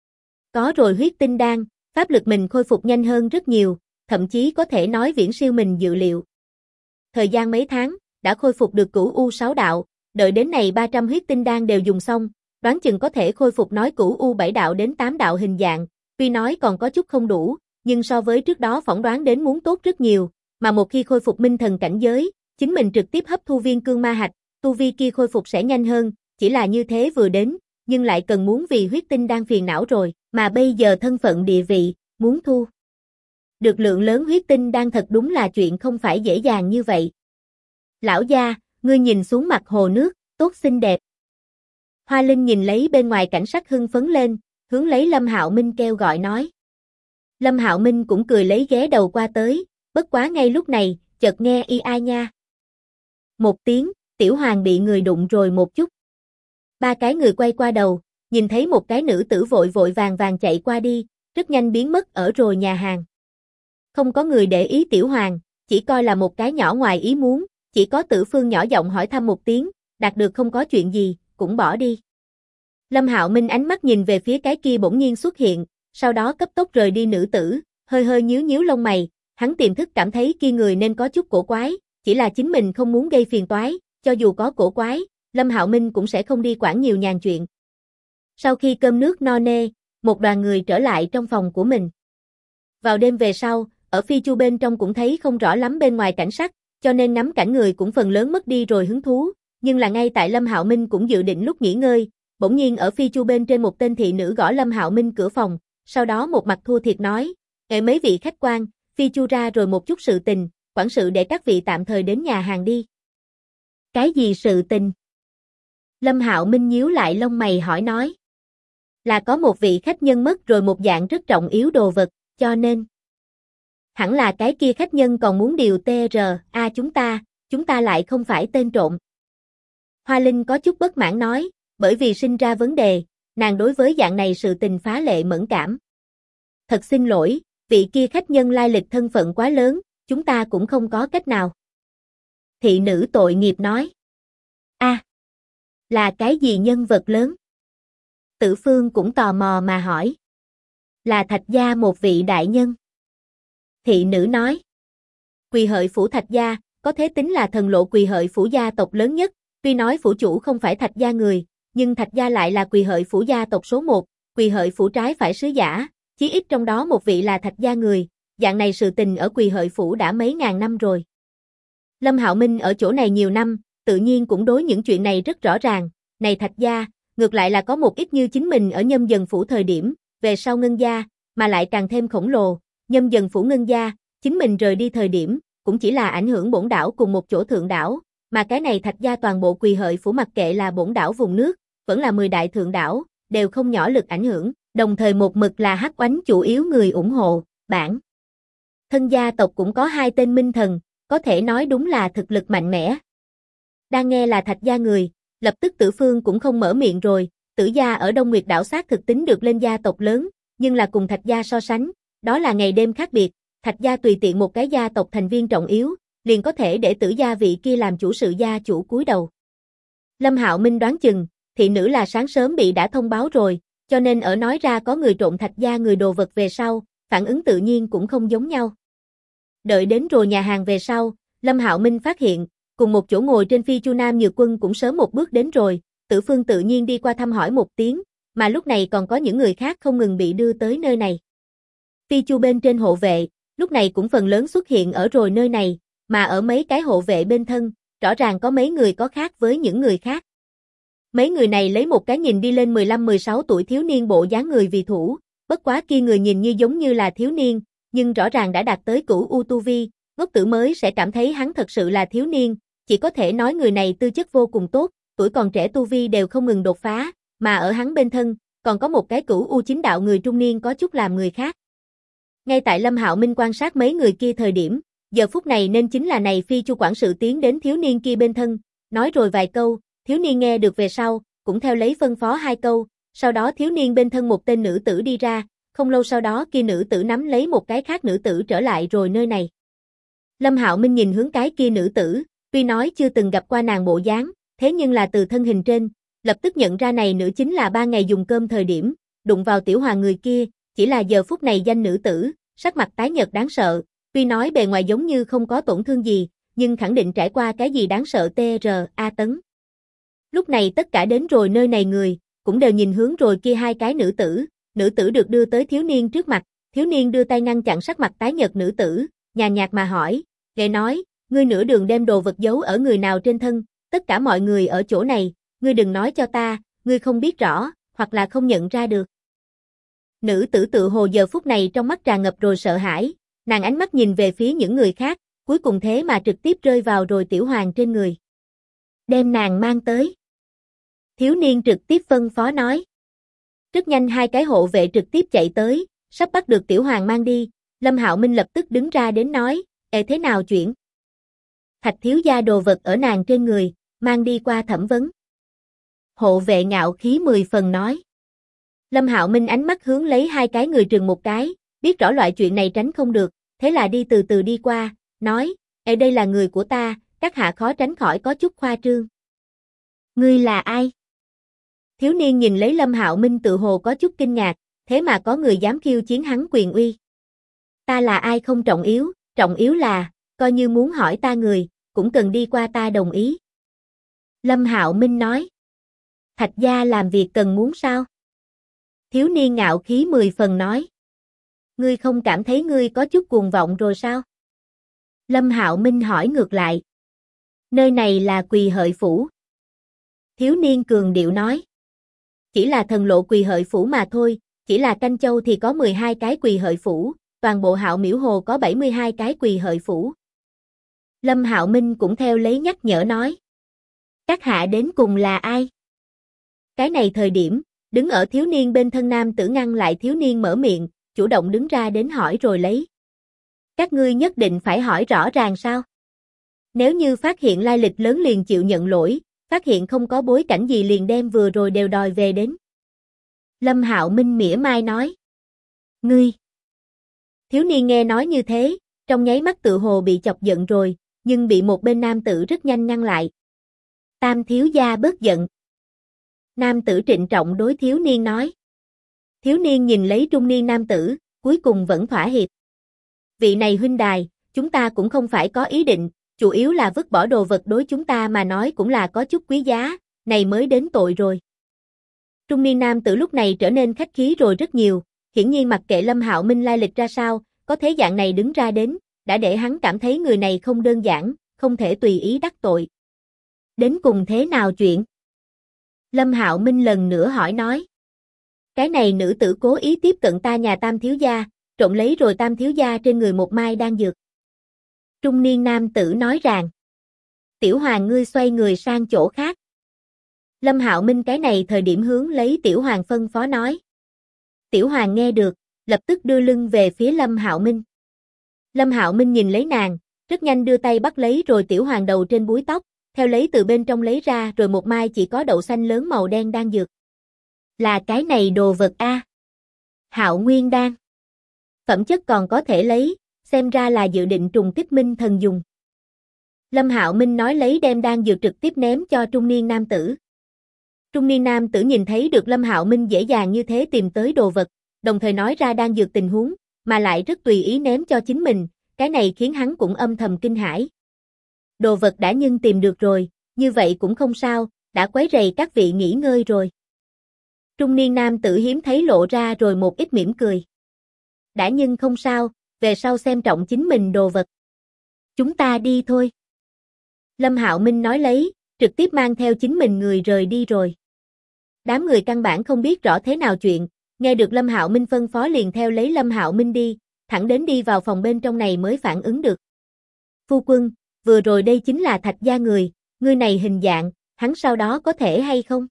Có rồi huyết tinh đan, pháp lực mình khôi phục nhanh hơn rất nhiều, thậm chí có thể nói viễn siêu mình dự liệu. Thời gian mấy tháng, đã khôi phục được cửu U6 đạo, đợi đến này 300 huyết tinh đan đều dùng xong, đoán chừng có thể khôi phục nói cửu U7 đạo đến 8 đạo hình dạng, tuy nói còn có chút không đủ, nhưng so với trước đó phỏng đoán đến muốn tốt rất nhiều, mà một khi khôi phục minh thần cảnh giới, chính mình trực tiếp hấp thu viên cương ma hạch, tu vi kia khôi phục sẽ nhanh hơn, chỉ là như thế vừa đến, nhưng lại cần muốn vì huyết tinh đan phiền não rồi, mà bây giờ thân phận địa vị, muốn thu được lượng lớn huyết tinh đan thật đúng là chuyện không phải dễ dàng như vậy. Lão gia, ngươi nhìn xuống mặt hồ nước, tốt xinh đẹp. Hoa Linh nhìn lấy bên ngoài cảnh sắc hưng phấn lên, hướng lấy Lâm Hạo Minh kêu gọi nói. Lâm Hạo Minh cũng cười lấy ghé đầu qua tới, bất quá ngay lúc này, chợt nghe y ai nha. Một tiếng, Tiểu Hoàng bị người đụng rồi một chút. 3 cái người quay qua đầu, nhìn thấy một cái nữ tử vội vội vàng vàng chạy qua đi, rất nhanh biến mất ở rồi nhà hàng. Không có người để ý Tiểu Hoàng, chỉ coi là một cái nhỏ ngoài ý muốn, chỉ có Tử Phương nhỏ giọng hỏi thăm một tiếng, đạt được không có chuyện gì, cũng bỏ đi. Lâm Hạo Minh ánh mắt nhìn về phía cái kia bỗng nhiên xuất hiện, sau đó cấp tốc rời đi nữ tử, hơi hơi nhíu nhíu lông mày, hắn tiềm thức cảm thấy kia người nên có chút cổ quái, chỉ là chính mình không muốn gây phiền toái, cho dù có cổ quái, Lâm Hạo Minh cũng sẽ không đi quản nhiều nhàn chuyện. Sau khi cơm nước no nê, một đoàn người trở lại trong phòng của mình. Vào đêm về sau, ở Phi Chu bên trong cũng thấy không rõ lắm bên ngoài cảnh sắc, cho nên ngắm cảnh người cũng phần lớn mất đi rồi hứng thú, nhưng là ngay tại Lâm Hạo Minh cũng dự định lúc nghỉ ngơi, bỗng nhiên ở Phi Chu bên trên một tên thị nữ gõ Lâm Hạo Minh cửa phòng, sau đó một mặt thua thiệt nói, mấy vị khách quan, Phi Chu ra rồi một chút sự tình, quản sự để các vị tạm thời đến nhà hàng đi. Cái gì sự tình? Lâm Hạo Minh nhíu lại lông mày hỏi nói. Là có một vị khách nhân mất rồi một dạng rất trọng yếu đồ vật, cho nên. Hẳn là cái kia khách nhân còn muốn điều TRA chúng ta lại không phải tên trộm. Hoa Linh có chút bất mãn nói, bởi vì sinh ra vấn đề, nàng đối với dạng này sự tình phá lệ mẫn cảm. Thật xin lỗi, vị kia khách nhân lai lịch thân phận quá lớn, chúng ta cũng không có cách nào. Thị nữ tội nghiệp nói. Là cái gì nhân vật lớn? Tử Phương cũng tò mò mà hỏi. Là Thạch gia một vị đại nhân. Thị nữ nói. Quỳ hợi phủ Thạch gia, có thể tính là thần lộ quỳ hợi phủ gia tộc lớn nhất, tuy nói phủ chủ không phải Thạch gia người, nhưng Thạch gia lại là quỳ hợi phủ gia tộc số 1, quỳ hợi phủ trái phải sứ giả, chí ít trong đó một vị là Thạch gia người, dạng này sự tình ở quỳ hợi phủ đã mấy ngàn năm rồi. Lâm Hạo Minh ở chỗ này nhiều năm, tự nhiên cũng đối những chuyện này rất rõ ràng, này Thạch gia, ngược lại là có một ít như chính mình ở Nhâm Dần phủ thời điểm, về sau Ngân gia, mà lại càng thêm khổng lồ, Nhâm Dần phủ Ngân gia, chính mình rời đi thời điểm, cũng chỉ là ảnh hưởng bổn đảo cùng một chỗ thượng đảo, mà cái này Thạch gia toàn bộ quỳ hợi phủ mặc kệ là bổn đảo vùng nước, vẫn là 10 đại thượng đảo, đều không nhỏ lực ảnh hưởng, đồng thời một mực là Hắc Oánh chủ yếu người ủng hộ, bản thân gia tộc cũng có 2 tên minh thần, có thể nói đúng là thực lực mạnh mẽ. Đang nghe là Thạch gia người, lập tức Tử Phương cũng không mở miệng rồi, Tử gia ở Đông Nguyệt đảo xác thực tính được lên gia tộc lớn, nhưng là cùng Thạch gia so sánh, đó là ngày đêm khác biệt, Thạch gia tùy tiện một cái gia tộc thành viên trọng yếu, liền có thể để Tử gia vị kia làm chủ sự gia chủ cúi đầu. Lâm Hạo Minh đoán chừng, thị nữ là sáng sớm bị đã thông báo rồi, cho nên ở nói ra có người trộm Thạch gia người đồ vật về sau, phản ứng tự nhiên cũng không giống nhau. Đợi đến rồi nhà hàng về sau, Lâm Hạo Minh phát hiện, cùng một chỗ ngồi trên Phi Chu Nam Nhược Quân cũng sớm một bước đến rồi, Tử Phương tự nhiên đi qua thăm hỏi một tiếng, mà lúc này còn có những người khác không ngừng bị đưa tới nơi này. Phi Chu bên trên hộ vệ, lúc này cũng phần lớn xuất hiện ở rồi nơi này, mà ở mấy cái hộ vệ bên thân, rõ ràng có mấy người có khác với những người khác. Mấy người này lấy một cái nhìn đi lên 15-16 tuổi thiếu niên bộ dáng người vì thủ, bất quá kia người nhìn như giống như là thiếu niên, nhưng rõ ràng đã đạt tới cửu U tu vi, ngốc tử mới sẽ cảm thấy hắn thật sự là thiếu niên, chỉ có thể nói người này tư chất vô cùng tốt, tuổi còn trẻ tu vi đều không ngừng đột phá, mà ở hắn bên thân, còn có một cái cửu U chính đạo người trung niên có chút làm người khác. Ngay tại Lâm Hạo Minh quan sát mấy người kia thời điểm, giờ phút này nên chính là này Phi Chu quản sự tiến đến thiếu niên kia bên thân, nói rồi vài câu, thiếu niên nghe được về sau, cũng theo lấy phân phó 2 câu, sau đó thiếu niên bên thân một tên nữ tử đi ra, không lâu sau đó kia nữ tử nắm lấy một cái khác nữ tử trở lại rồi nơi này. Lâm Hạo Minh nhìn hướng cái kia nữ tử, tuy nói chưa từng gặp qua nàng bộ dáng, thế nhưng là từ thân hình trên, lập tức nhận ra này nữ chính là 3 ngày dùng cơm thời điểm, đụng vào tiểu hoàng người kia, chỉ là giờ phút này danh nữ tử, sắc mặt tái nhợt đáng sợ, tuy nói bề ngoài giống như không có tổn thương gì, nhưng khẳng định trải qua cái gì đáng sợ TRA tấn. Lúc này tất cả đến rồi nơi này người, cũng đều nhìn hướng rồi kia 2 cái nữ tử được đưa tới thiếu niên trước mặt, thiếu niên đưa tay ngăn chặn sắc mặt tái nhợt nữ tử, nhàn nhạt mà hỏi, ghệ nói, ngươi nửa đường đem đồ vật giấu ở người nào trên thân, tất cả mọi người ở chỗ này, ngươi đừng nói cho ta, ngươi không biết rõ, hoặc là không nhận ra được. Nữ tử tự hồ giờ phút này trong mắt tràn ngập rồi sợ hãi, nàng ánh mắt nhìn về phía những người khác, cuối cùng thế mà trực tiếp rơi vào rồi tiểu hoàng trên người. Đem nàng mang tới. Thiếu niên trực tiếp phân phó nói. Rất nhanh 2 cái hộ vệ trực tiếp chạy tới, sắp bắt được tiểu hoàng mang đi, Lâm Hạo Minh lập tức đứng ra đến nói, thế nào chuyện? Thạch thiếu gia đồ vật ở nàng trên người, mang đi qua thẩm vấn. Hộ vệ ngạo khí 10 phần nói. Lâm Hạo Minh ánh mắt hướng lấy 2 cái người trừng một cái, biết rõ loại chuyện này tránh không được, thế là đi từ từ đi qua, nói, đây là người của ta, các hạ khó tránh khỏi có chút khoa trương. Ngươi là ai? Thiếu niên nhìn lấy Lâm Hạo Minh tự hồ có chút kinh ngạc, thế mà có người dám khiêu chiến hắn quyền uy. Ta là ai không trọng yếu là, coi như muốn hỏi ta người, cũng cần đi qua ta đồng ý. Lâm Hạo Minh nói. Thạch gia làm việc cần muốn sao? Thiếu niên ngạo khí 10 phần nói. Ngươi không cảm thấy ngươi có chút cuồng vọng rồi sao? Lâm Hạo Minh hỏi ngược lại. Nơi này là Quỳ Hợi Phủ. Thiếu niên cường điệu nói. Chỉ là thần lộ Quỳ Hợi Phủ mà thôi, chỉ là Canh Châu thì có 12 cái Quỳ Hợi Phủ, toàn bộ Hạo Miễu Hồ có 72 cái Quỳ Hợi Phủ. Lâm Hạo Minh cũng theo lấy nhắc nhở nói. Các hạ đến cùng là ai? Cái này thời điểm, đứng ở thiếu niên bên thân nam tử ngăn lại thiếu niên mở miệng, chủ động đứng ra đến hỏi rồi lấy. Các ngươi nhất định phải hỏi rõ ràng sao? Nếu như phát hiện lai lịch lớn liền chịu nhận lỗi, phát hiện không có bối cảnh gì liền đem vừa rồi đều đòi về đến. Lâm Hạo Minh mỉa mai nói. Ngươi! Thiếu niên nghe nói như thế, trong nháy mắt tự hồ bị chọc giận rồi, nhưng bị một bên nam tử rất nhanh ngăn lại. Tam thiếu gia bớt giận. Nam tử trịnh trọng đối thiếu niên nói. Thiếu niên nhìn lấy trung niên nam tử, cuối cùng vẫn thỏa hiệp. Vị này huynh đài, chúng ta cũng không phải có ý định, chủ yếu là vứt bỏ đồ vật đối chúng ta mà nói cũng là có chút quý giá, này mới đến tội rồi. Trung niên nam tử lúc này trở nên khách khí rồi rất nhiều, hiển nhiên mặc kệ Lâm Hạo Minh lai lịch ra sao, có thế dạng này đứng ra đến, đã để hắn cảm thấy người này không đơn giản, không thể tùy ý đắc tội. Đến cùng thế nào chuyện? Lâm Hạo Minh lần nữa hỏi nói. Cái này nữ tử cố ý tiếp cận ta nhà Tam thiếu gia, trộm lấy rồi Tam thiếu gia trên người một mai đan dược. Trung niên nam tử nói rằng. Tiểu Hoàng ngươi xoay người sang chỗ khác. Lâm Hạo Minh cái này thời điểm hướng lấy Tiểu Hoàng phân phó nói. Tiểu Hoàng nghe được, lập tức đưa lưng về phía Lâm Hạo Minh. Lâm Hạo Minh nhìn lấy nàng, rất nhanh đưa tay bắt lấy rồi Tiểu Hoàng đầu trên búi tóc, theo lấy từ bên trong lấy ra rồi một mai chỉ có đậu xanh lớn màu đen đan dược. Là cái này đồ vật a? Hạo Nguyên đan. Phẩm chất còn có thể lấy, xem ra là dự định trùng kích minh thần dùng. Lâm Hạo Minh nói lấy đem đan dược trực tiếp ném cho trung niên nam tử. Trung niên nam tử nhìn thấy được Lâm Hạo Minh dễ dàng như thế tìm tới đồ vật, đồng thời nói ra đan dược tình huống, mà lại rất tùy ý ném cho chính mình, cái này khiến hắn cũng âm thầm kinh hãi. Đồ vật đã nhưng tìm được rồi, như vậy cũng không sao, đã quấy rầy các vị nghỉ ngơi rồi. Trung niên nam tử hiếm thấy lộ ra rồi một ít mỉm cười. Đã nhưng không sao, về sau xem trọng chính mình đồ vật. Chúng ta đi thôi. Lâm Hạo Minh nói lấy, trực tiếp mang theo chính mình người rời đi rồi. Đám người căn bản không biết rõ thế nào chuyện, nghe được Lâm Hạo Minh phân phó liền theo lấy Lâm Hạo Minh đi, thẳng đến đi vào phòng bên trong này mới phản ứng được. Phu quân, vừa rồi đây chính là Thạch gia người này hình dạng, hắn sau đó có thể hay không?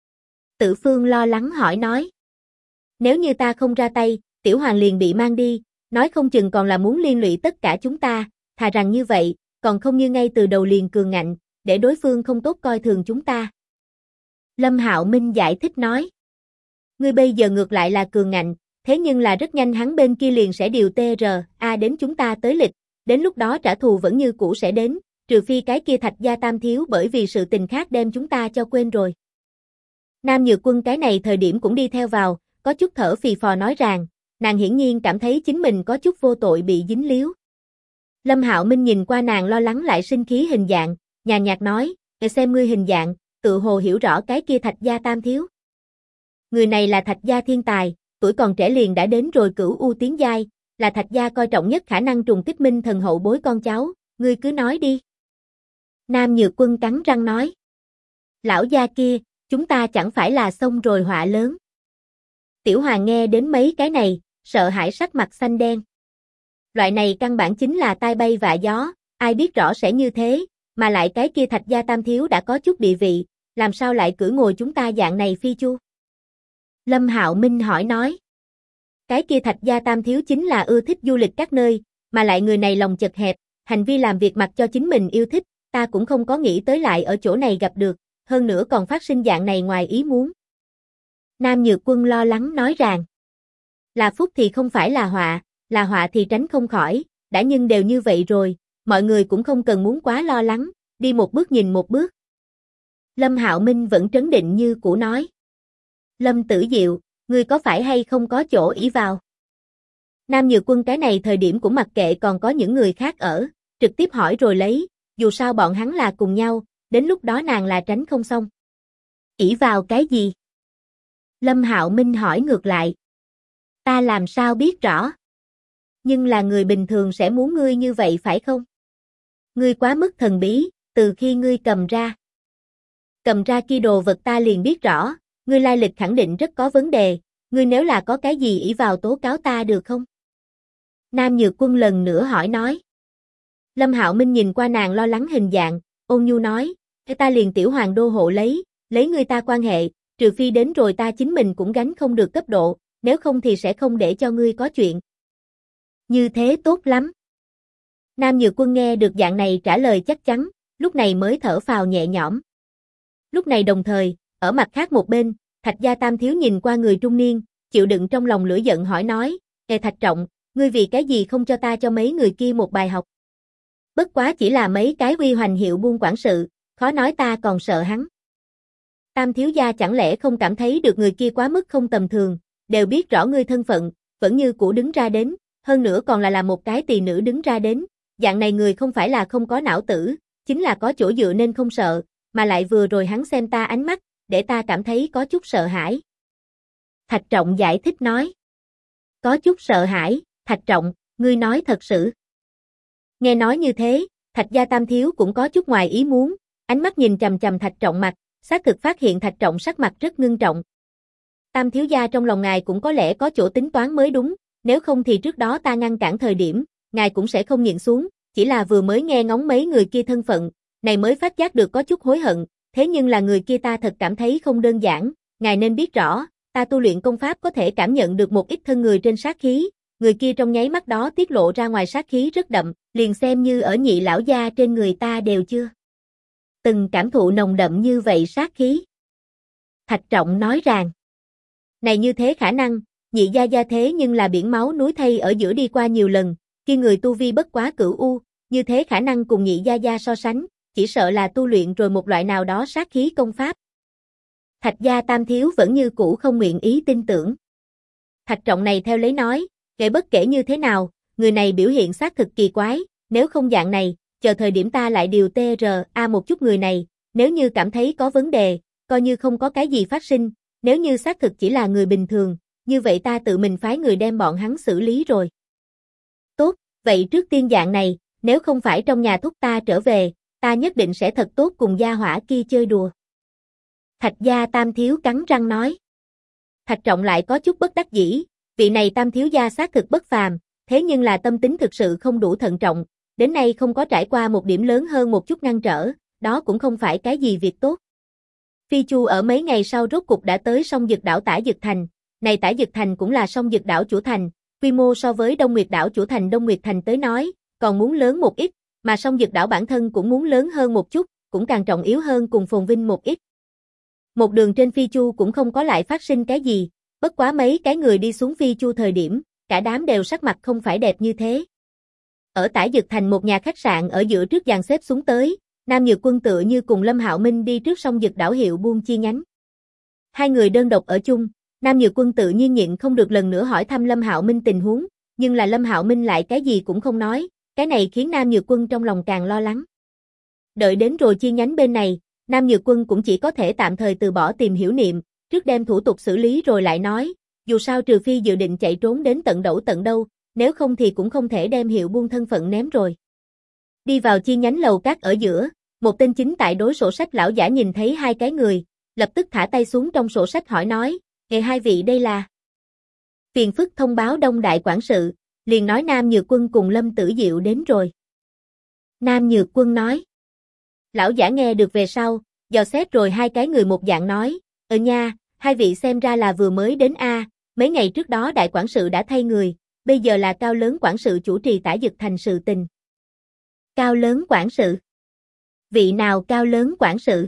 Tử Phương lo lắng hỏi nói. Nếu như ta không ra tay, Tiểu Hoàng liền bị mang đi, nói không chừng còn là muốn liên lụy tất cả chúng ta, thà rằng như vậy, còn không như ngay từ đầu liền cường ngạnh, để đối phương không tốt coi thường chúng ta. Lâm Hạo Minh giải thích nói. Ngươi bây giờ ngược lại là cường ngạnh, thế nhưng là rất nhanh hắn bên kia liền sẽ điều TRA đến chúng ta tới lịch, đến lúc đó trả thù vẫn như cũ sẽ đến, trừ phi cái kia Thạch gia Tam thiếu bởi vì sự tình khác đem chúng ta cho quên rồi. Nam Nhược Quân cái này thời điểm cũng đi theo vào, có chút thở phì phò nói rằng, nàng hiển nhiên cảm thấy chính mình có chút vô tội bị dính líu. Lâm Hạo Minh nhìn qua nàng lo lắng lại sinh khí hình dạng, nhàn nhạt nói, để xem ngươi hình dạng, tự hồ hiểu rõ cái kia Thạch gia Tam thiếu. Người này là Thạch gia thiên tài, tuổi còn trẻ liền đã đến rồi cửu u tiến giai, là Thạch gia coi trọng nhất khả năng trùng kích minh thần hậu bối con cháu, ngươi cứ nói đi. Nam Nhược Quân cắn răng nói. Lão gia kia, chúng ta chẳng phải là xong rồi họa lớn. Tiểu Hoàng nghe đến mấy cái này, sợ hãi sắc mặt xanh đen. Loại này căn bản chính là tai bay vạ gió, ai biết rõ sẽ như thế, mà lại cái kia Thạch gia Tam thiếu đã có chút địa vị, làm sao lại cưỡi ngồi chúng ta dạng này phi chu? Lâm Hạo Minh hỏi nói. Cái kia Thạch gia Tam thiếu chính là ưa thích du lịch các nơi, mà lại người này lòng chật hẹp, hành vi làm việc mặc cho chính mình yêu thích, ta cũng không có nghĩ tới lại ở chỗ này gặp được, hơn nữa còn phát sinh dạng này ngoài ý muốn. Nam Nhược Quân lo lắng nói rằng, là phúc thì không phải là họa thì tránh không khỏi, đã nhưng đều như vậy rồi, mọi người cũng không cần muốn quá lo lắng, đi một bước nhìn một bước. Lâm Hạo Minh vẫn trấn định như cũ nói. Lâm Tử Diệu, ngươi có phải hay không có chỗ ỷ vào? Nam Nhược Quân cái này thời điểm cũng mặc kệ còn có những người khác ở, trực tiếp hỏi rồi lấy, dù sao bọn hắn là cùng nhau, đến lúc đó nàng là tránh không xong. Ỷ vào cái gì? Lâm Hạo Minh hỏi ngược lại. Ta làm sao biết rõ? Nhưng là người bình thường sẽ muốn ngươi như vậy phải không? Ngươi quá mức thần bí, từ khi ngươi cầm ra kia đồ vật ta liền biết rõ, ngươi lai lịch khẳng định rất có vấn đề, ngươi nếu là có cái gì ỷ vào tố cáo ta được không? Nam Nhược Quân lần nữa hỏi nói. Lâm Hạo Minh nhìn qua nàng lo lắng hình dạng, ôn nhu nói, ta liền tiểu hoàng đô hộ lấy người ta quan hệ, trừ phi đến rồi ta chính mình cũng gánh không được cấp độ, nếu không thì sẽ không để cho ngươi có chuyện. Như thế tốt lắm. Nam Nhược Quân nghe được dạng này trả lời chắc chắn, lúc này mới thở phào nhẹ nhõm. Lúc này đồng thời, ở mặt khác một bên, Thạch Gia Tam Thiếu nhìn qua người trung niên, chịu đựng trong lòng lửa giận hỏi nói, Thạch Trọng, ngươi vì cái gì không cho ta cho mấy người kia một bài học? Bất quá chỉ là mấy cái uy hoành hiệu buôn quản sự, khó nói ta còn sợ hắn. Tam Thiếu Gia chẳng lẽ không cảm thấy được người kia quá mức không tầm thường, đều biết rõ ngươi thân phận, vẫn như cũ đứng ra đến, hơn nữa còn là một cái tỳ nữ đứng ra đến, dạng này người không phải là không có não tử, chính là có chỗ dựa nên không sợ, mà lại vừa rồi hắn xem ta ánh mắt, để ta cảm thấy có chút sợ hãi. Thạch Trọng giải thích nói. Có chút sợ hãi, Thạch Trọng, ngươi nói thật sự. Nghe nói như thế, Thạch Gia Tam Thiếu cũng có chút ngoài ý muốn, ánh mắt nhìn chằm chằm Thạch Trọng mặt, xác thực phát hiện Thạch Trọng sắc mặt rất ngưng trọng. Tam Thiếu Gia trong lòng ngài cũng có lẽ có chỗ tính toán mới đúng, nếu không thì trước đó ta ngăn cản thời điểm, ngài cũng sẽ không nhịn xuống, chỉ là vừa mới nghe ngóng mấy người kia thân phận, này mới phát giác được có chút hối hận, thế nhưng là người kia ta thật cảm thấy không đơn giản, ngài nên biết rõ, ta tu luyện công pháp có thể cảm nhận được một ít thân người trên sát khí, người kia trong nháy mắt đó tiết lộ ra ngoài sát khí rất đậm, liền xem như ở Nhị lão gia trên người ta đều chưa từng cảm thụ nồng đậm như vậy sát khí. Thạch Trọng nói rằng, này như thế khả năng, Nhị gia gia thế nhưng là biển máu núi thây ở giữa đi qua nhiều lần, khi người tu vi bất quá cửu u, như thế khả năng cùng Nhị gia gia so sánh, chỉ sợ là tu luyện rồi một loại nào đó sát khí công pháp. Thạch Gia Tam Thiếu vẫn như cũ không nguyện ý tin tưởng. Thạch Trọng này theo lấy nói, bất kể như thế nào, người này biểu hiện xác thực kỳ quái, nếu không dạng này, chờ thời điểm ta lại điều TRA một chút người này, nếu như cảm thấy có vấn đề, coi như không có cái gì phát sinh, nếu như xác thực chỉ là người bình thường, như vậy ta tự mình phái người đem bọn hắn xử lý rồi. Tốt, vậy trước tiên dạng này, nếu không phải trong nhà thúc ta trở về, ta nhất định sẽ thật tốt cùng gia hỏa kia chơi đùa. Thạch Gia Tam Thiếu cắn răng nói. Thạch Trọng lại có chút bất đắc dĩ, vị này Tam Thiếu gia xác thực bất phàm, thế nhưng là tâm tính thực sự không đủ thận trọng, đến nay không có trải qua một điểm lớn hơn một chút ngăn trở, đó cũng không phải cái gì việc tốt. Phi Chu ở mấy ngày sau rốt cục đã tới Song Dực đảo Tả Dực Thành, này Tả Dực Thành cũng là Song Dực đảo chủ thành, quy mô so với Đông Nguyệt đảo chủ thành Đông Nguyệt Thành tới nói, còn muốn lớn một ít, mà Song Dực đảo bản thân cũng muốn lớn hơn một chút, cũng càng trọng yếu hơn cùng phồn vinh một ít. Một đường trên Phi Chu cũng không có lại phát sinh cái gì, bất quá mấy cái người đi xuống Phi Chu thời điểm, cả đám đều sắc mặt không phải đẹp như thế. Ở Tả Dực Thành một nhà khách sạn ở giữa trước dàn xếp xuống tới, Nam Nhược Quân tựa như cùng Lâm Hạo Minh đi trước Song Dực đảo hiệu buôn chi nhánh. Hai người đơn độc ở chung, Nam Nhược Quân tự nhiên nhịn không được lần nữa hỏi thăm Lâm Hạo Minh tình huống, nhưng là Lâm Hạo Minh lại cái gì cũng không nói, cái này khiến Nam Nhược Quân trong lòng càng lo lắng. Đợi đến rồi chi nhánh bên này, Nam Nhược Quân cũng chỉ có thể tạm thời từ bỏ tìm hiểu niệm, trước đem thủ tục xử lý rồi lại nói, dù sao trừ phi dự định chạy trốn đến tận đâu, nếu không thì cũng không thể đem hiệu buôn thân phận ném rồi. Đi vào chi nhánh lầu các ở giữa, một tên chính tại đối sổ sách lão giả nhìn thấy hai cái người, lập tức thả tay xuống trong sổ sách hỏi nói, hai vị đây là. Phiền phức thông báo Đông Đại quản sự, liền nói Nam Nhược Quân cùng Lâm Tử Diệu đến rồi. Nam Nhược Quân nói. Lão giả nghe được về sau, dò xét rồi hai cái người một dạng nói, nha, hai vị xem ra là vừa mới đến a, mấy ngày trước đó đại quản sự đã thay người, bây giờ là Cao Lớn quản sự chủ trì Tả Dực Thành sự tình. Cao Lớn quản sự? Vị nào Cao Lớn quản sự?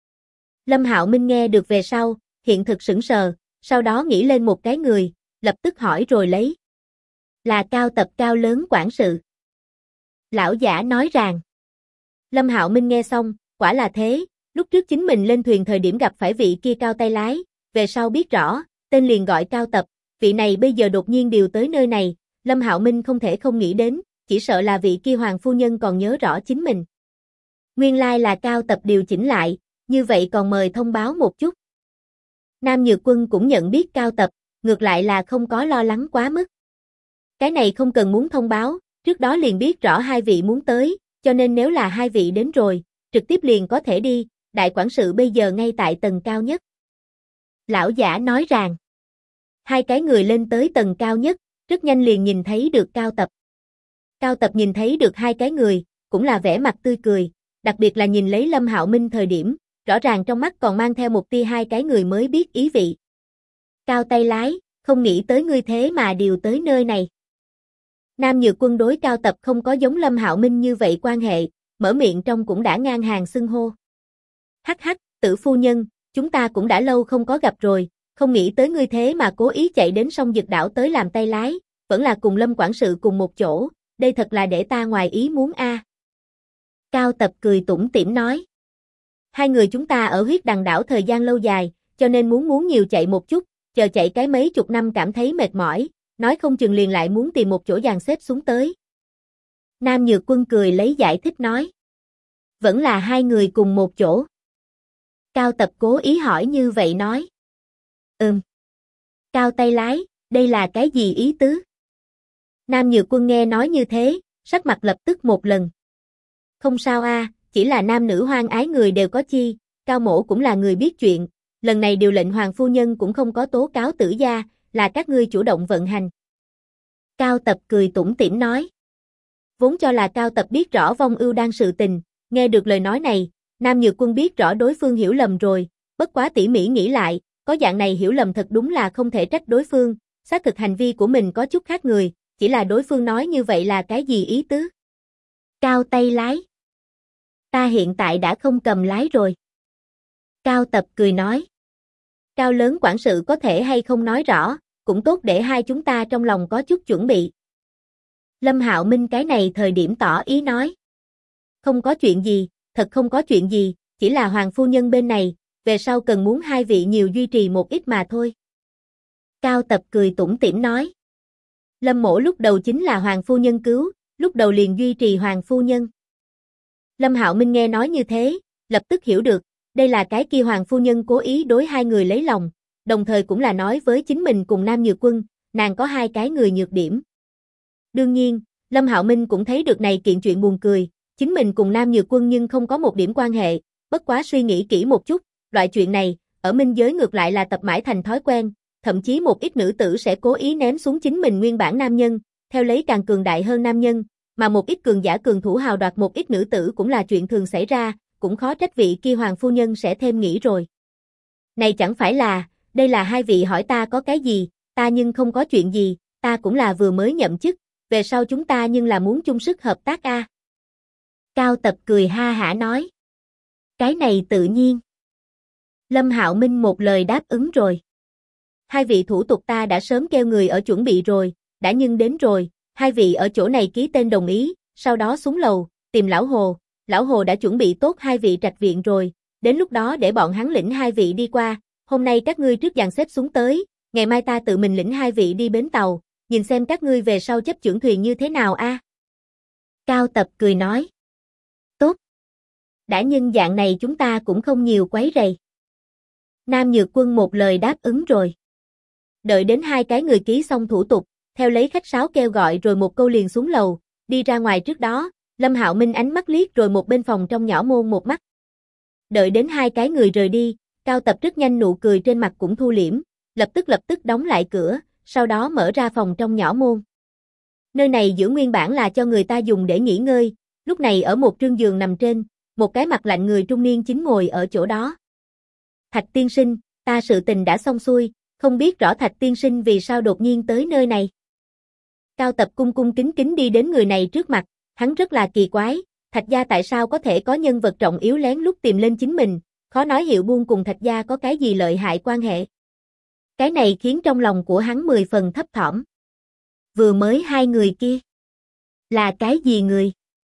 Lâm Hạo Minh nghe được về sau, hiện thực sững sờ, sau đó nghĩ lên một cái người, lập tức hỏi rồi lấy. Là Cao Tập Cao Lớn quản sự. Lão giả nói rằng. Lâm Hạo Minh nghe xong, quả là thế, lúc trước chính mình lên thuyền thời điểm gặp phải vị kia cao tay lái, về sau biết rõ, tên liền gọi Cao Tập, vị này bây giờ đột nhiên điều tới nơi này, Lâm Hạo Minh không thể không nghĩ đến, chỉ sợ là vị kia hoàng phu nhân còn nhớ rõ chính mình. Nguyên lai là Cao Tập điều chỉnh lại, như vậy còn mời thông báo một chút. Nam Nhược Quân cũng nhận biết Cao Tập, ngược lại là không có lo lắng quá mức. Cái này không cần muốn thông báo, trước đó liền biết rõ hai vị muốn tới, cho nên nếu là hai vị đến rồi, trực tiếp liền có thể đi, đại quản sự bây giờ ngay tại tầng cao nhất. Lão giả nói rằng, hai cái người lên tới tầng cao nhất, rất nhanh liền nhìn thấy được Cao Tập. Cao Tập nhìn thấy được hai cái người, cũng là vẻ mặt tươi cười, đặc biệt là nhìn lấy Lâm Hạo Minh thời điểm, rõ ràng trong mắt còn mang theo một tia hai cái người mới biết ý vị. Cao tay lái, không nghĩ tới ngươi thế mà điều tới nơi này. Nam Nhược Quân đối Cao Tập không có giống Lâm Hạo Minh như vậy quan hệ, mở miệng trong cũng đã ngang hàng xưng hô. Hắc hắc, Tử phu nhân, chúng ta cũng đã lâu không có gặp rồi, không nghĩ tới ngươi thế mà cố ý chạy đến sông Dực đảo tới làm tay lái, vẫn là cùng Lâm quản sự cùng một chỗ, đây thật là để ta ngoài ý muốn a. Cao Tập cười tủm tỉm nói. Hai người chúng ta ở huyết đằng đảo thời gian lâu dài, cho nên muốn nhiều chạy một chút, chờ chạy cái mấy chục năm cảm thấy mệt mỏi, nói không chừng liền lại muốn tìm một chỗ dàn xếp xuống tới. Nam Nhược Quân cười lấy giải thích nói. Vẫn là hai người cùng một chỗ. Cao Tập cố ý hỏi như vậy nói. Cao tay lái, đây là cái gì ý tứ? Nam Nhược Quân nghe nói như thế, sắc mặt lập tức một lần. Không sao a, chỉ là nam nữ hoan ái người đều có chi, Cao mỗ cũng là người biết chuyện, lần này điều lệnh hoàng phu nhân cũng không có tố cáo tử gia, là các ngươi chủ động vận hành. Cao Tập cười tủm tỉm nói. Vốn cho là Cao Tập biết rõ Vong Ưu Đan sự tình, nghe được lời nói này, Nam Nhược Quân biết rõ đối phương hiểu lầm rồi, bất quá tỉ mỉ nghĩ lại, có dạng này hiểu lầm thật đúng là không thể trách đối phương, xác thực hành vi của mình có chút khác người, chỉ là đối phương nói như vậy là cái gì ý tứ? Cao tay lái. Ta hiện tại đã không cầm lái rồi. Cao Tập cười nói. Cao lớn quản sự có thể hay không nói rõ, cũng tốt để hai chúng ta trong lòng có chút chuẩn bị. Lâm Hạo Minh cái này thời điểm tỏ ý nói. Không có chuyện gì, thật không có chuyện gì, chỉ là hoàng phu nhân bên này, về sau cần muốn hai vị nhiều duy trì một ít mà thôi. Cao Tập cười tủm tỉm nói. Lâm mỗ lúc đầu chính là hoàng phu nhân cứu, lúc đầu liền duy trì hoàng phu nhân. Lâm Hạo Minh nghe nói như thế, lập tức hiểu được, đây là cái kia hoàng phu nhân cố ý đối hai người lấy lòng, đồng thời cũng là nói với chính mình cùng Nam Nhược Quân, nàng có hai cái người nhược điểm. Đương nhiên, Lâm Hạo Minh cũng thấy được này kiện chuyện buồn cười, chính mình cùng Nam Nhược Quân nhưng không có một điểm quan hệ, bất quá suy nghĩ kỹ một chút, loại chuyện này, ở minh giới ngược lại là tập mãi thành thói quen, thậm chí một ít nữ tử sẽ cố ý ném xuống chính mình nguyên bản nam nhân, theo lấy càng cường đại hơn nam nhân, mà một ít cường giả cường thủ hào đoạt một ít nữ tử cũng là chuyện thường xảy ra, cũng khó trách vị kia hoàng phu nhân sẽ thêm nghĩ rồi. Này chẳng phải là, đây là hai vị hỏi ta có cái gì, ta nhưng không có chuyện gì, ta cũng là vừa mới nhậm chức, về sau chúng ta nhưng là muốn chung sức hợp tác a. Cao Tập cười ha hả nói. Cái này tự nhiên. Lâm Hạo Minh một lời đáp ứng rồi. Hai vị thủ tục ta đã sớm kêu người ở chuẩn bị rồi, đã nhưng đến rồi, hai vị ở chỗ này ký tên đồng ý, sau đó xuống lầu, tìm Lão Hồ đã chuẩn bị tốt hai vị trạch viện rồi, đến lúc đó để bọn hắn lĩnh hai vị đi qua, hôm nay các ngươi trước dàn xếp xuống tới, ngày mai ta tự mình lĩnh hai vị đi bến tàu, nhìn xem các ngươi về sau chấp chưởng thuyền như thế nào a. Cao Tập cười nói. Tốt. Đã nhưng dạng này chúng ta cũng không nhiều quấy rầy. Nam Nhược Quân một lời đáp ứng rồi. Đợi đến hai cái người ký xong thủ tục, theo lấy khách sáo kêu gọi rồi một câu liền xuống lầu, đi ra ngoài trước đó, Lâm Hạo Minh ánh mắt liếc rồi một bên phòng trong nhỏ môn một mắt. Đợi đến hai cái người rời đi, Cao Tập rất nhanh nụ cười trên mặt cũng thu liễm, lập tức đóng lại cửa, sau đó mở ra phòng trong nhỏ môn. Nơi này giữa nguyên bản là cho người ta dùng để nghỉ ngơi, lúc này ở một trương giường nằm trên, một cái mặt lạnh người trung niên chính ngồi ở chỗ đó. Thạch tiên sinh, ta sự tình đã xong xuôi, không biết rõ Thạch tiên sinh vì sao đột nhiên tới nơi này. Cao Tập cung kính đi đến người này trước mặt, hắn rất là kỳ quái, Thạch gia tại sao có thể có nhân vật trọng yếu lén lút tìm lên chính mình, khó nói Hiệu Buôn cùng Thạch gia có cái gì lợi hại quan hệ. Cái này khiến trong lòng của hắn 10 phần thấp thỏm. Vừa mới hai người kia. Là cái gì người?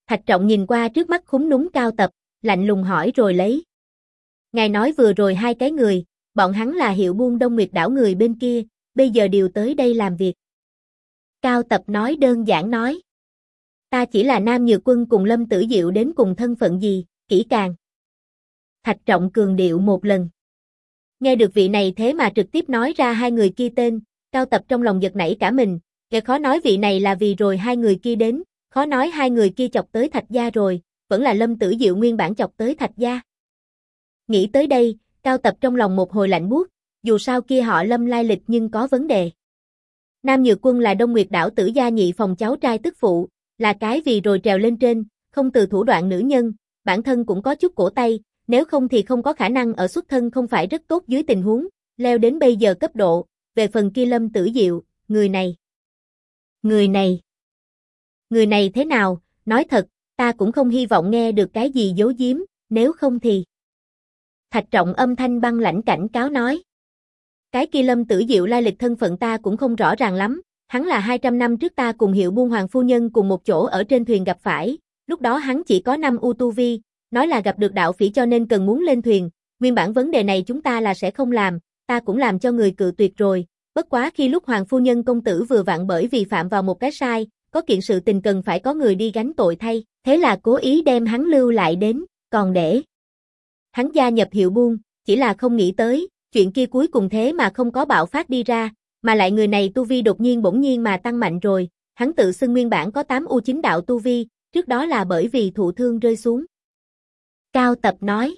Thạch Trọng nhìn qua trước mắt khúm núm Cao Tập, lạnh lùng hỏi rồi lấy. Ngài nói vừa rồi hai cái người, bọn hắn là Hiệu Buôn Đông Nguyệt đảo người bên kia, bây giờ đều tới đây làm việc. Cao Tập nói đơn giản nói. Ta chỉ là Nam Nhược Quân cùng Lâm Tử Diệu đến cùng thân phận gì, kỹ càng. Thạch Trọng cường điệu một lần. Nghe được vị này thế mà trực tiếp nói ra hai người kia tên, Cao Tập trong lòng giật nảy cả mình, nghe khó nói vị này là vì rồi hai người kia đến, khó nói hai người kia chọc tới Thạch gia rồi, vẫn là Lâm Tử Diệu nguyên bản chọc tới Thạch gia. Nghĩ tới đây, Cao Tập trong lòng một hồi lạnh buốt, dù sao kia họ Lâm lai lịch nhưng có vấn đề. Nam Nhược Quân là Đông Nguyệt đảo Tử gia nhị phòng cháu trai tức phụ, là cái vì rồi trèo lên trên, không từ thủ đoạn nữ nhân, bản thân cũng có chút cổ tay, nếu không thì không có khả năng ở xuất thân không phải rất tốt dưới tình huống, leo đến bây giờ cấp độ, về phần kia Lâm Tử Diệu, người này thế nào, nói thật, ta cũng không hy vọng nghe được cái gì giấu giếm, nếu không thì. Thạch Trọng âm thanh băng lãnh cảnh cáo nói. Cái kia Lâm Tử Diệu lai lịch thân phận ta cũng không rõ ràng lắm, hắn là 200 năm trước ta cùng Hiệu Buôn Hoàng phu nhân cùng một chỗ ở trên thuyền gặp phải, lúc đó hắn chỉ có 5 u tu vi, nói là gặp được đạo phỉ cho nên cần muốn lên thuyền, nguyên bản vấn đề này chúng ta là sẽ không làm, ta cũng làm cho người cự tuyệt rồi, bất quá khi lúc Hoàng phu nhân công tử vừa vặn bởi vì phạm vào một cái sai, có kiện sự tình cần phải có người đi gánh tội thay, thế là cố ý đem hắn lưu lại đến, còn để hắn gia nhập Hiệu Buôn, chỉ là không nghĩ tới, chuyện kia cuối cùng thế mà không có bạo phát đi ra, mà lại người này tu vi đột nhiên bỗng nhiên mà tăng mạnh rồi, hắn tự xưng nguyên bản có 8 U9 đạo tu vi, trước đó là bởi vì thụ thương rơi xuống. Cao Tập nói,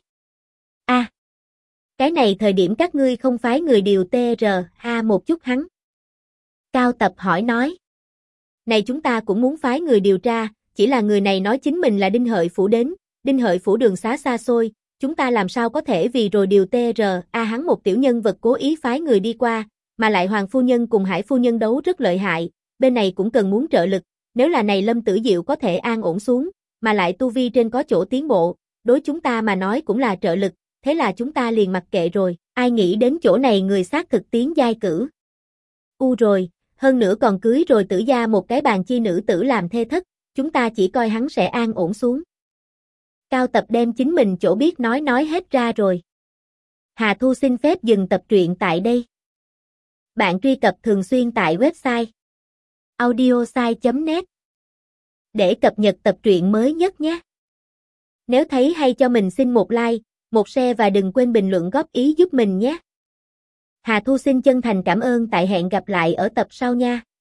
cái này thời điểm các ngươi không phái người điều TRH một chút hắn. Cao Tập hỏi nói, này chúng ta cũng muốn phái người điều tra, chỉ là người này nói chính mình là Đinh Hợi Phủ đến, Đinh Hợi Phủ đường xá xa xôi, chúng ta làm sao có thể vì rồi điều TRA hắn một tiểu nhân vật cố ý phái người đi qua, mà lại Hoàng phu nhân cùng Hải phu nhân đấu rất lợi hại, bên này cũng cần muốn trợ lực, nếu là này Lâm Tử Diệu có thể an ổn xuống, mà lại tu vi trên có chỗ tiến bộ, đối chúng ta mà nói cũng là trợ lực, thế là chúng ta liền mặc kệ rồi, ai nghĩ đến chỗ này người xác thực tiến giai cử. Rồi, hơn nữa còn cưới rồi Tử gia một cái bàn chi nữ tử làm thê thất, chúng ta chỉ coi hắn sẽ an ổn xuống. Cao Tập đem chính mình chỗ biết nói hết ra rồi. Hà Thu xin phép dừng tập truyện tại đây. Bạn truy cập thường xuyên tại website audiosai.net để cập nhật tập truyện mới nhất nhé. Nếu thấy hay cho mình xin một like, một share và đừng quên bình luận góp ý giúp mình nhé. Hà Thu xin chân thành cảm ơn, tại hẹn gặp lại ở tập sau nha.